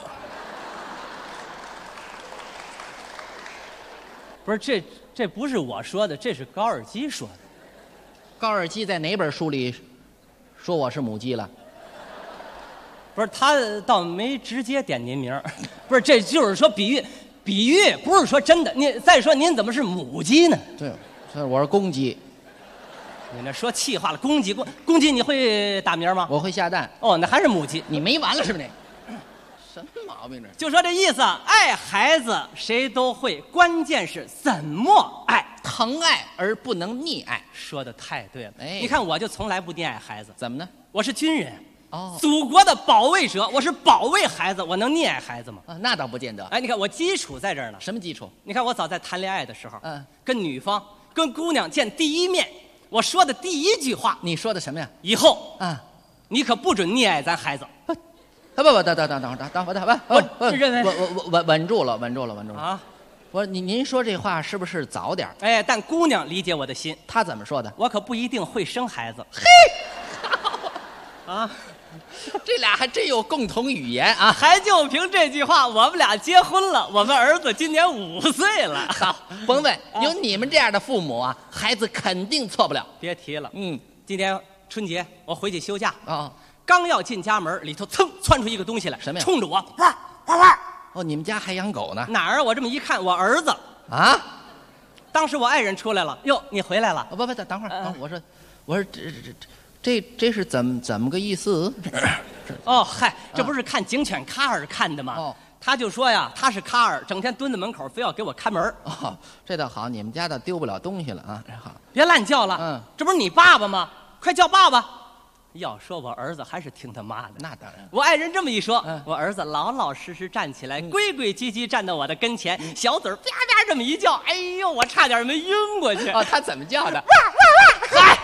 不是，这不是我说的，这是高尔基说的。 高尔基在哪本书里说我是母鸡了？ 不是，他倒没直接点您名儿。不是，这就是说比喻，不是说真的。您再说，您怎么是母鸡呢？ 对，我是公鸡。 你那说气话了，公鸡，你会打鸣吗？ 我会下蛋。 哦，那还是母鸡。 你没完了是不是？什么毛病这？ 就说这意思，爱孩子谁都会，关键是怎么爱， 疼爱而不能溺爱。 说的太对了。 哎， 你看我就从来不溺爱孩子。 怎么呢？ 我是军人。 哦， 祖国的保卫者，我是保卫孩子，我能溺爱孩子吗？ 那倒不见得。 哎，你看我基础在这儿呢。 什么基础？ 你看我早在谈恋爱的时候，跟女方、跟姑娘见第一面，我说的第一句话， 你说的什么呀？ 以后啊，你可不准溺爱咱孩子。 不，等会儿，我认为我稳住了啊！ 我您说这话是不是早点？ 哎，但姑娘理解我的心， 她怎么说的？ 我可不一定会生孩子。 嘿， 啊！ 这俩还真有共同语言啊！ 还就凭这句话，我们俩结婚了。我们儿子今年5岁了。 好，甭问，有你们这样的父母啊，孩子肯定错不了。 别提了。今天春节我回去休假啊， 刚要进家门，里头噌窜出一个东西来， 什么呀？ 冲着我，哇！ 哦，你们家还养狗呢？ 哪儿啊？我这么一看，我儿子啊。 当时我爱人出来了，哟，你回来了？ 不，等会儿，我说这是怎么个意思？ 哦，嗨，这不是看警犬卡尔看的吗？ 哦， 他就说呀，他是卡尔，整天蹲在门口，非要给我看门。 哦，这倒好，你们家倒丢不了东西了啊！好， 别乱叫了。这不是你爸爸吗？快叫爸爸！要说我儿子还是听他妈的。 那当然。 我爱人这么一说，我儿子老老实实站起来，规规矩矩站到我的跟前，小嘴啪啪这么一叫，哎呦，我差点没晕过去。 哦，他怎么叫的？ 嗨！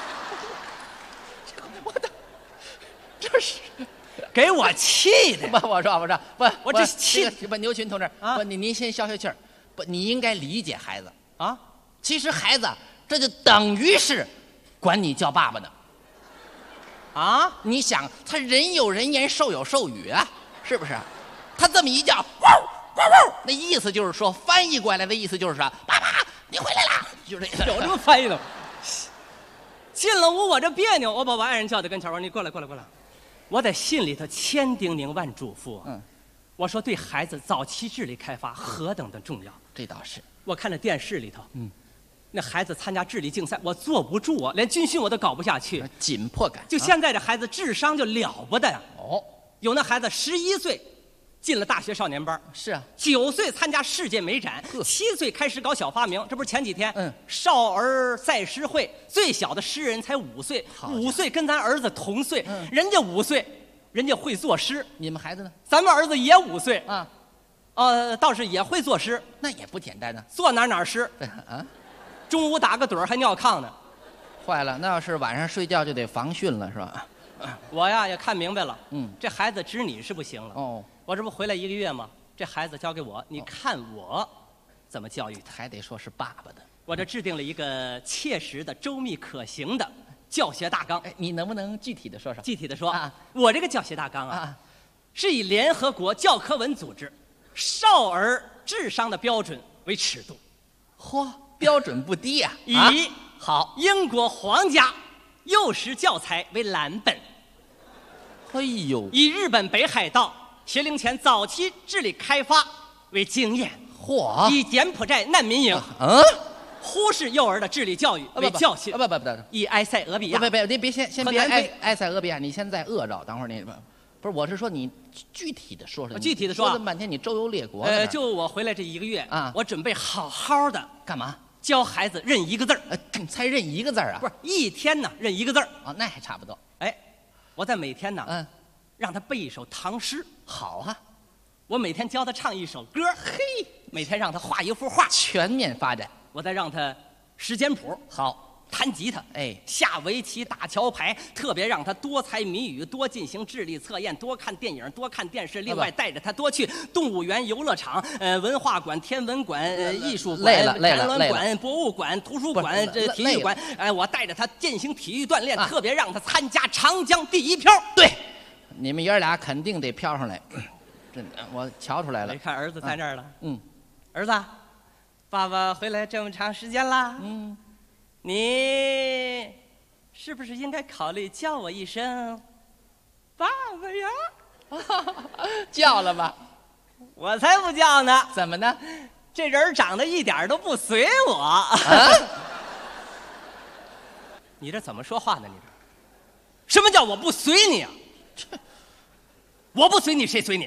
这是给我气的。 我说我这气不，牛群同志啊，不，您先消气儿。不，你应该理解孩子啊。 其实孩子这就等于是管你叫爸爸呢。 啊， 你想，他人有人言，兽有兽语啊，是不是？他这么一叫，那意思就是说，翻译过来的意思就是说，爸爸，你回来了，就这。 有这么翻译的吗？进了屋，我这别扭，我把我爱人叫到跟前，我说你过来。我在信里头千叮咛万嘱咐，我说对孩子早期智力开发何等的重要。 这倒是， 我看着电视里头，那孩子参加智力竞赛，我坐不住啊，连军训我都搞不下去， 紧迫感。 就现在这孩子智商就了不得呀！ 哦， 有那孩子11岁进了大学少年班， 是啊 ，9岁参加世界美展，7岁开始搞小发明，这不是前几天，少儿赛诗会最小的诗人才5岁，5岁跟咱儿子同岁，人家5岁，人家会作诗， 你们孩子呢？ 咱们儿子也5岁啊， 倒是也会作诗， 那也不简单呢， 坐哪诗啊。 中午打个盹还尿炕呢， 坏了！那要是晚上睡觉就得防汛了，是吧？ 我呀也看明白了，这孩子只你是不行了。哦，我这不回来1个月吗？这孩子交给我，你看我怎么教育他。 还得说是爸爸的。 我这制定了一个切实的、周密可行的教学大纲。 哎，你能不能具体的说说？ 具体的说，我这个教学大纲是以联合国教科文组织少儿智商的标准为尺度。 嚯，标准不低呀！ 以英国皇家幼师教材为蓝本。 哎呦， 以日本北海道学龄前早期智力开发为经验。 嚯！ 以柬埔寨难民营忽视幼儿的智力教育为教训。 不， 以埃塞俄比亚。 别，你别先别埃塞俄比亚，你先在饿着。等会儿你不是，我是说你具体的说说。 具体的说， 说这么半天，你周游列国。 就我回来这1个月我准备好好的干嘛？ 教孩子认1个字儿。 才认1个字儿啊？ 不是一天呢，认1个字儿。 哦，那还差不多。 哎，我在每天呢，让他背一首唐诗。 好啊， 我每天教他唱一首歌。嘿，每天让他画一幅画。 全面发展。 我再让他识简谱。 好， 弹吉他，下围棋、打桥牌，特别让他多猜谜语，多进行智力测验，多看电影，多看电视。另外带着他多去动物园、游乐场、文化馆、天文馆、艺术馆、展览馆、博物馆、图书馆、体育馆。我带着他进行体育锻炼，特别让他参加长江第1漂。 对，你们爷俩肯定得漂上来。真的，我瞧出来了。 你看儿子在这儿了。儿子，爸爸回来这么长时间啦。你是不是应该考虑叫我一声爸爸呀？ 叫了吧？ 我才不叫呢！ 怎么呢？ 这人长得一点都不随我。你这怎么说话呢？你这什么叫我不随你啊？我不随你，谁随你？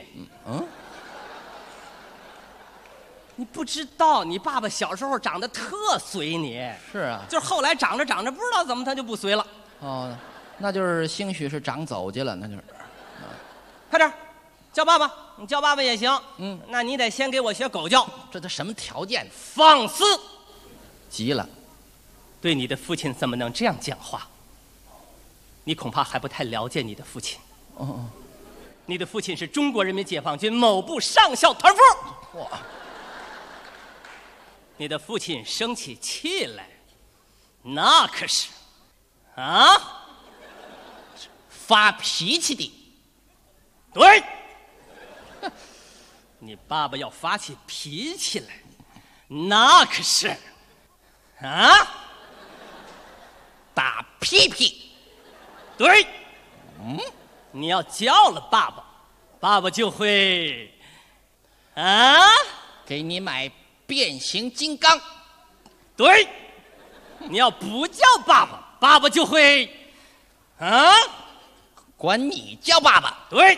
你不知道，你爸爸小时候长得特随你。 是啊， 就是后来长着长着，不知道怎么他就不随了。 哦，那就是兴许是长走去了，那就是。 快点，叫爸爸，你叫爸爸也行。那你得先给我学狗叫。 这都什么条件？ 放肆！ 急了， 对你的父亲怎么能这样讲话？你恐怕还不太了解你的父亲。你的父亲是中国人民解放军某部上校团副。 哇！ 你的父亲生起气来，那可是发脾气的。 对，你爸爸要发起脾气来，那可是打屁屁。 对，你要叫了爸爸，爸爸就会给你买变形金刚。 对，你要不叫爸爸，爸爸就会管你叫爸爸。 对，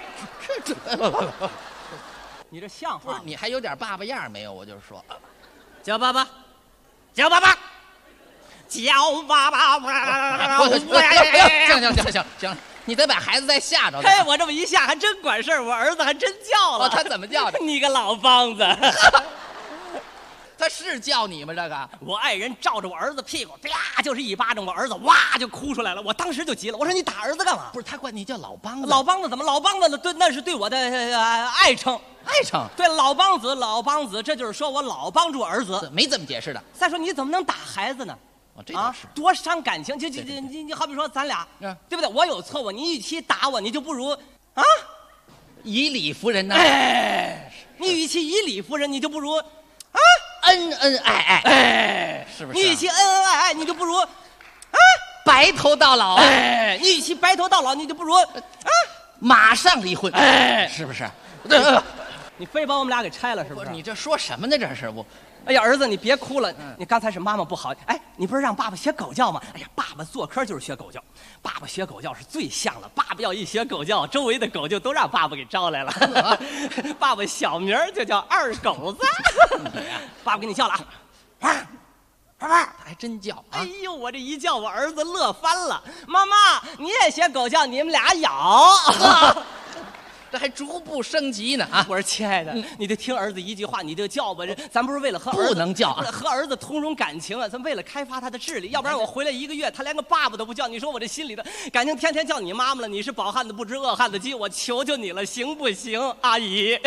你这像话？ 你还有点爸爸样没有？我就是说， 叫爸爸，叫爸爸，叫爸爸！ 行，你得把孩子再吓着。 嘿，我这么一吓，还真管事儿，我儿子还真叫了。 他怎么叫的？ 你个老梆子！ 他是叫你吗？这个我爱人照着我儿子屁股，啪就是一巴掌，我儿子哇就哭出来了。我当时就急了，我说你打儿子干嘛？ 不是他管你叫老梆子， 老梆子怎么老梆子了？对，那是对我的爱称。 爱称对，老梆子，这就是说我老帮助儿子， 没这么解释的。 再说你怎么能打孩子呢？ 这倒是多伤感情。你好比说咱俩，对不对？我有错误，你与其打我，你就不如以理服人呐。 你与其以理服人，你就不如恩恩爱爱，是不是？ 你与其恩恩爱爱，你就不如白头到老。 你与其白头到老，你就不如马上离婚。是不是？ 你非把我们俩给拆了，是不是？ 你这说什么呢？这是我。 哎呀，儿子，你别哭了。你刚才是妈妈不好。哎，你不是让爸爸学狗叫吗？哎呀，爸爸做科就是学狗叫，爸爸学狗叫是最像了。爸爸要一学狗叫，周围的狗就都让爸爸给招来了。爸爸小名就叫二狗子。爸爸给你叫了啊！ 还真叫。 哎呦，我这一叫，我儿子乐翻了。妈妈，你也学狗叫，你们俩咬。 这还逐步升级呢啊！ 我说亲爱的，你就听儿子一句话，你就叫吧。咱不是为了和儿子不能叫啊， 和儿子通融感情啊，咱为了开发他的智力。要不然我回来1个月，他连个爸爸都不叫。你说我这心里的感情天天叫你妈妈了，你是饱汉子不知饿汉子饥，我求求你了，行不行，阿姨？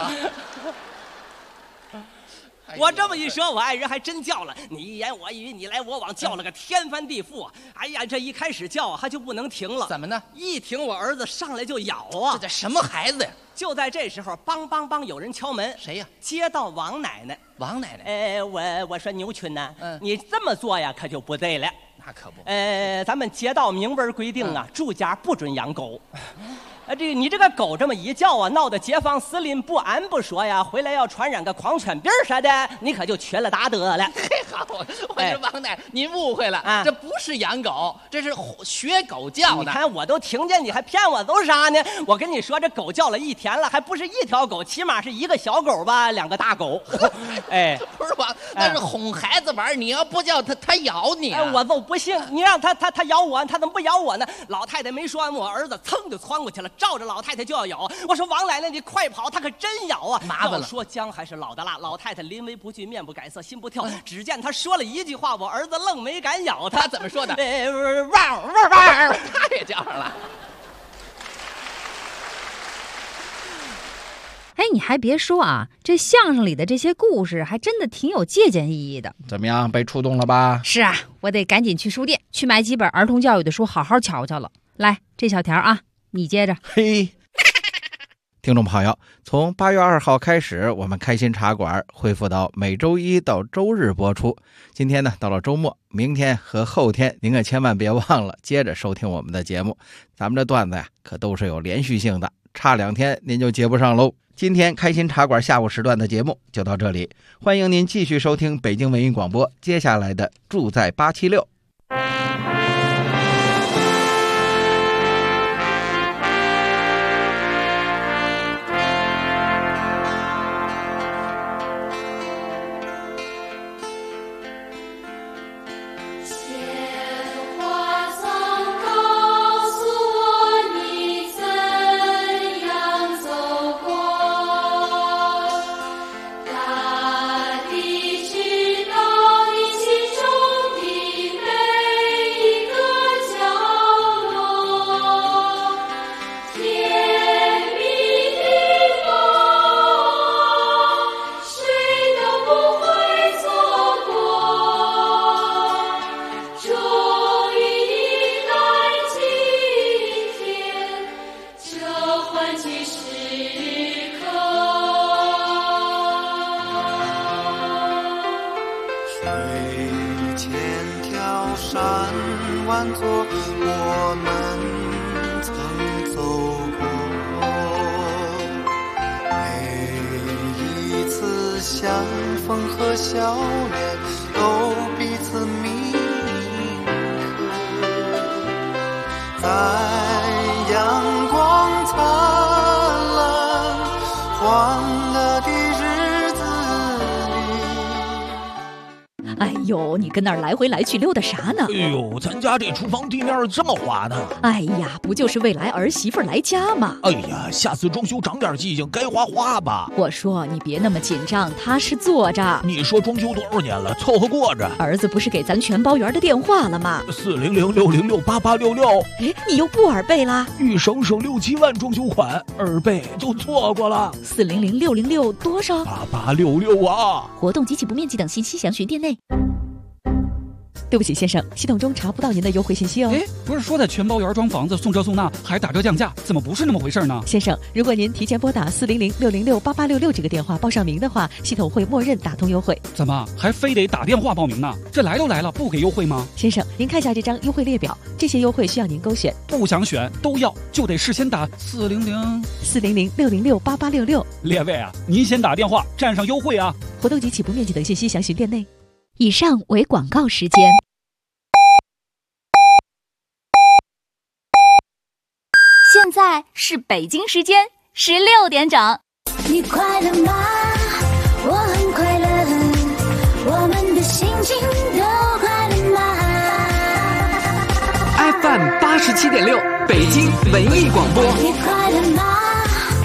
我这么一说，我爱人还真叫了，你一言我一语，你来我往，叫了个天翻地覆。哎呀，这一开始叫啊，他就不能停了。 怎么呢？ 一停，我儿子上来就咬啊！ 这什么孩子呀？ 就在这时候，梆梆梆，有人敲门。 谁呀？ 街道王奶奶。 王奶奶。 我说牛群呐，你这么做呀，可就不对了。 那可不。 咱们街道明文规定啊，住家不准养狗。你这个狗这么一叫啊，闹得街坊四邻不安不说呀，回来要传染个狂犬病啥的，你可就缺了大德了。 嘿，好，我说王奶奶，您误会了啊，这不是养狗，这是学狗叫的。 你看我都听见，你还骗我都啥呢？我跟你说，这狗叫了1天了，还不是1条狗，起码是1个小狗吧，2个大狗。哎， 不是王，那是哄孩子玩，你要不叫他咬你啊， 我都不信。你让他咬我，他怎么不咬我呢？老太太没说完，我儿子噌就窜过去了。照着老太太就要咬，我说王奶奶你快跑，他可真咬啊！ 麻烦了。 说姜还是老的辣，老太太临危不惧，面不改色，心不跳。只见他说了一句话，我儿子愣没敢咬他。 他怎么说的？ 汪， 他也叫上了。 哎，你还别说啊，这相声里的这些故事还真的挺有借鉴意义的。 怎么样，被触动了吧？ 是啊，我得赶紧去书店去买几本儿童教育的书，好好瞧瞧了。来，这小条啊。你接着。 嘿，听众朋友，从8月2号开始，我们开心茶馆恢复到每周1到周日播出。今天呢，到了周末，明天和后天，您可千万别忘了接着收听我们的节目。咱们这段子呀，可都是有连续性的，差2天您就接不上喽。今天开心茶馆下午时段的节目就到这里，欢迎您继续收听北京文艺广播接下来的住在876。 万座我们曾走过，每一次相逢和笑脸都彼此铭刻在阳光灿烂欢乐的日子里。 哎呦，你跟那儿来回来去溜达啥呢？ 哎呦，咱家这厨房地面这么滑呢。 哎呀，不就是为来儿媳妇来家吗？ 哎呀，下次装修长点记性，该花花吧。 我说你别那么紧张，踏实坐着。 你说装修多少年了，凑合过着。 儿子不是给咱全包园的电话了吗 ？400-606-8866。 哎，你又不耳背啦？ 欲省省6、7万装修款，耳背就错过了。 400-606多少 ？8866啊！ 活动及其不面积等信息详询店内。对不起，先生，系统中查不到您的优惠信息哦。 哎，不是说在全包园装房子送这送那还打折降价，怎么不是那么回事呢？ 先生，如果您提前拨打400-606-8866这个电话报上名的话，系统会默认打通优惠。 怎么还非得打电话报名呢？这来都来了，不给优惠吗？ 先生，您看一下这张优惠列表，这些优惠需要您勾选。 不想选都要，就得事先打 400-606-8866。 列位啊，您先打电话占上优惠啊！ 活动及起步面积等信息详询店内。以上为广告时间。 现在是北京时间16点整。 你快乐吗？我很快乐，我们的心情都快乐吗 ？FM 87.6，北京文艺广播。 你快乐吗？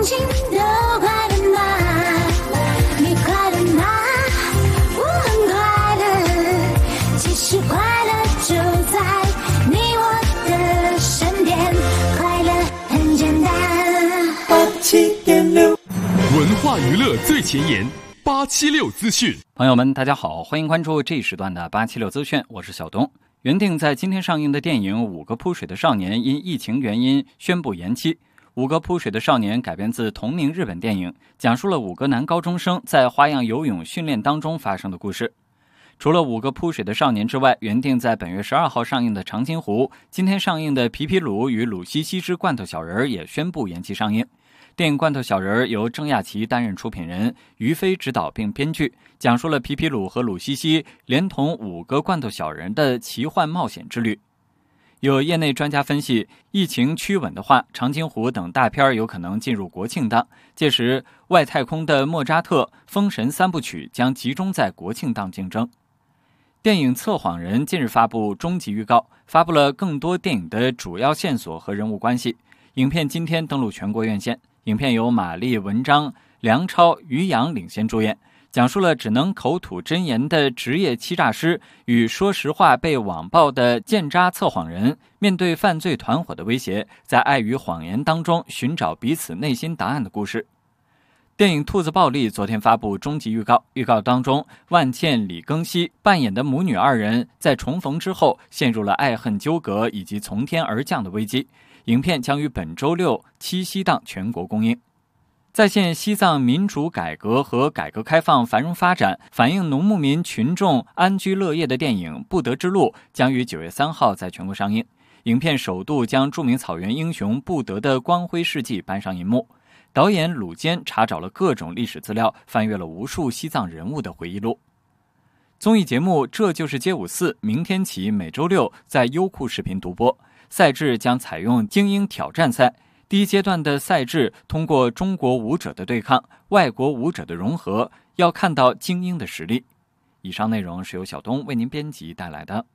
心情都快乐吗？你快乐吗？我很快乐，其实快乐就在你我的身边，快乐很简单。87.6 文化娱乐最前沿，876资讯。 朋友们大家好，欢迎关注这一时段的876资讯，我是小东。原定在今天上映的电影《五个扑水的少年》因疫情原因宣布延期。五个扑水的少年改编自同名日本电影，讲述了5个男高中生在花样游泳训练当中发生的故事。除了五个扑水的少年之外，原定在本月12号上映的长津湖，今天上映的皮皮鲁与鲁西西之罐头小人也宣布延期上映。电影《罐头小人》由郑亚琪担任出品人，于飞执导并编剧，讲述了皮皮鲁和鲁西西连同5个罐头小人的奇幻冒险之旅。有业内专家分析，疫情趋稳的话，长津湖等大片有可能进入国庆档，届时外太空的莫扎特、封神3部曲将集中在国庆档竞争。电影《测谎人》近日发布终极预告，发布了更多电影的主要线索和人物关系。影片今天登陆全国院线。影片由马丽、文章、梁超、于洋领衔主演，讲述了只能口吐真言的职业欺诈师与说实话被网暴的奸诈测谎人，面对犯罪团伙的威胁，在爱与谎言当中寻找彼此内心答案的故事。电影《兔子暴力》昨天发布终极预告，预告当中，万茜、李庚希扮演的母女2人在重逢之后陷入了爱恨纠葛以及从天而降的危机。影片将于本周6七夕档全国公映。再现西藏民主改革和改革开放繁荣发展，反映农牧民群众安居乐业的电影《不得之路》将于9月3号在全国上映。影片首度将著名草原英雄不得的光辉事迹搬上银幕。导演鲁坚查找了各种历史资料，翻阅了无数西藏人物的回忆录。综艺节目《这就是街舞4》明天起每周6在优酷视频独播。赛制将采用精英挑战赛，第一阶段的赛制通过中国舞者的对抗、外国舞者的融合，要看到精英的实力。以上内容是由小东为您编辑带来的。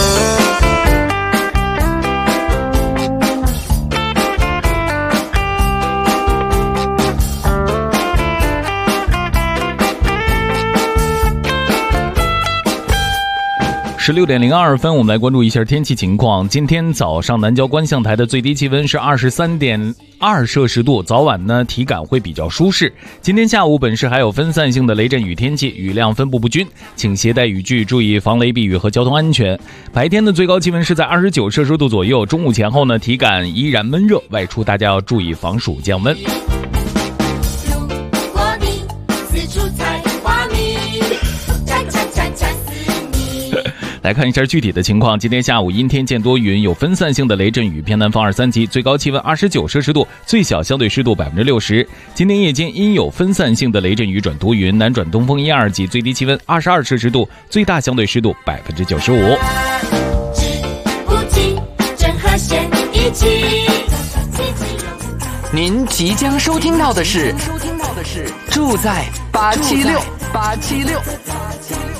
16点02分，我们来关注一下天气情况。今天早上南郊观象台的最低气温是23.2摄氏度，早晚呢体感会比较舒适。今天下午本市还有分散性的雷阵雨天气，雨量分布不均，请携带雨具，注意防雷避雨和交通安全。白天的最高气温是在29摄氏度左右，中午前后呢体感依然闷热，外出大家要注意防暑降温。来看一下具体的情况。今天下午阴天见多云，有分散性的雷阵雨，偏南风2、3级，最高气温29摄氏度，最小相对湿度60%。今天夜间阴有分散性的雷阵雨转多云，南转东风1、2级，最低气温22摄氏度，最大相对湿度95%。 您即将收听到的是住在876。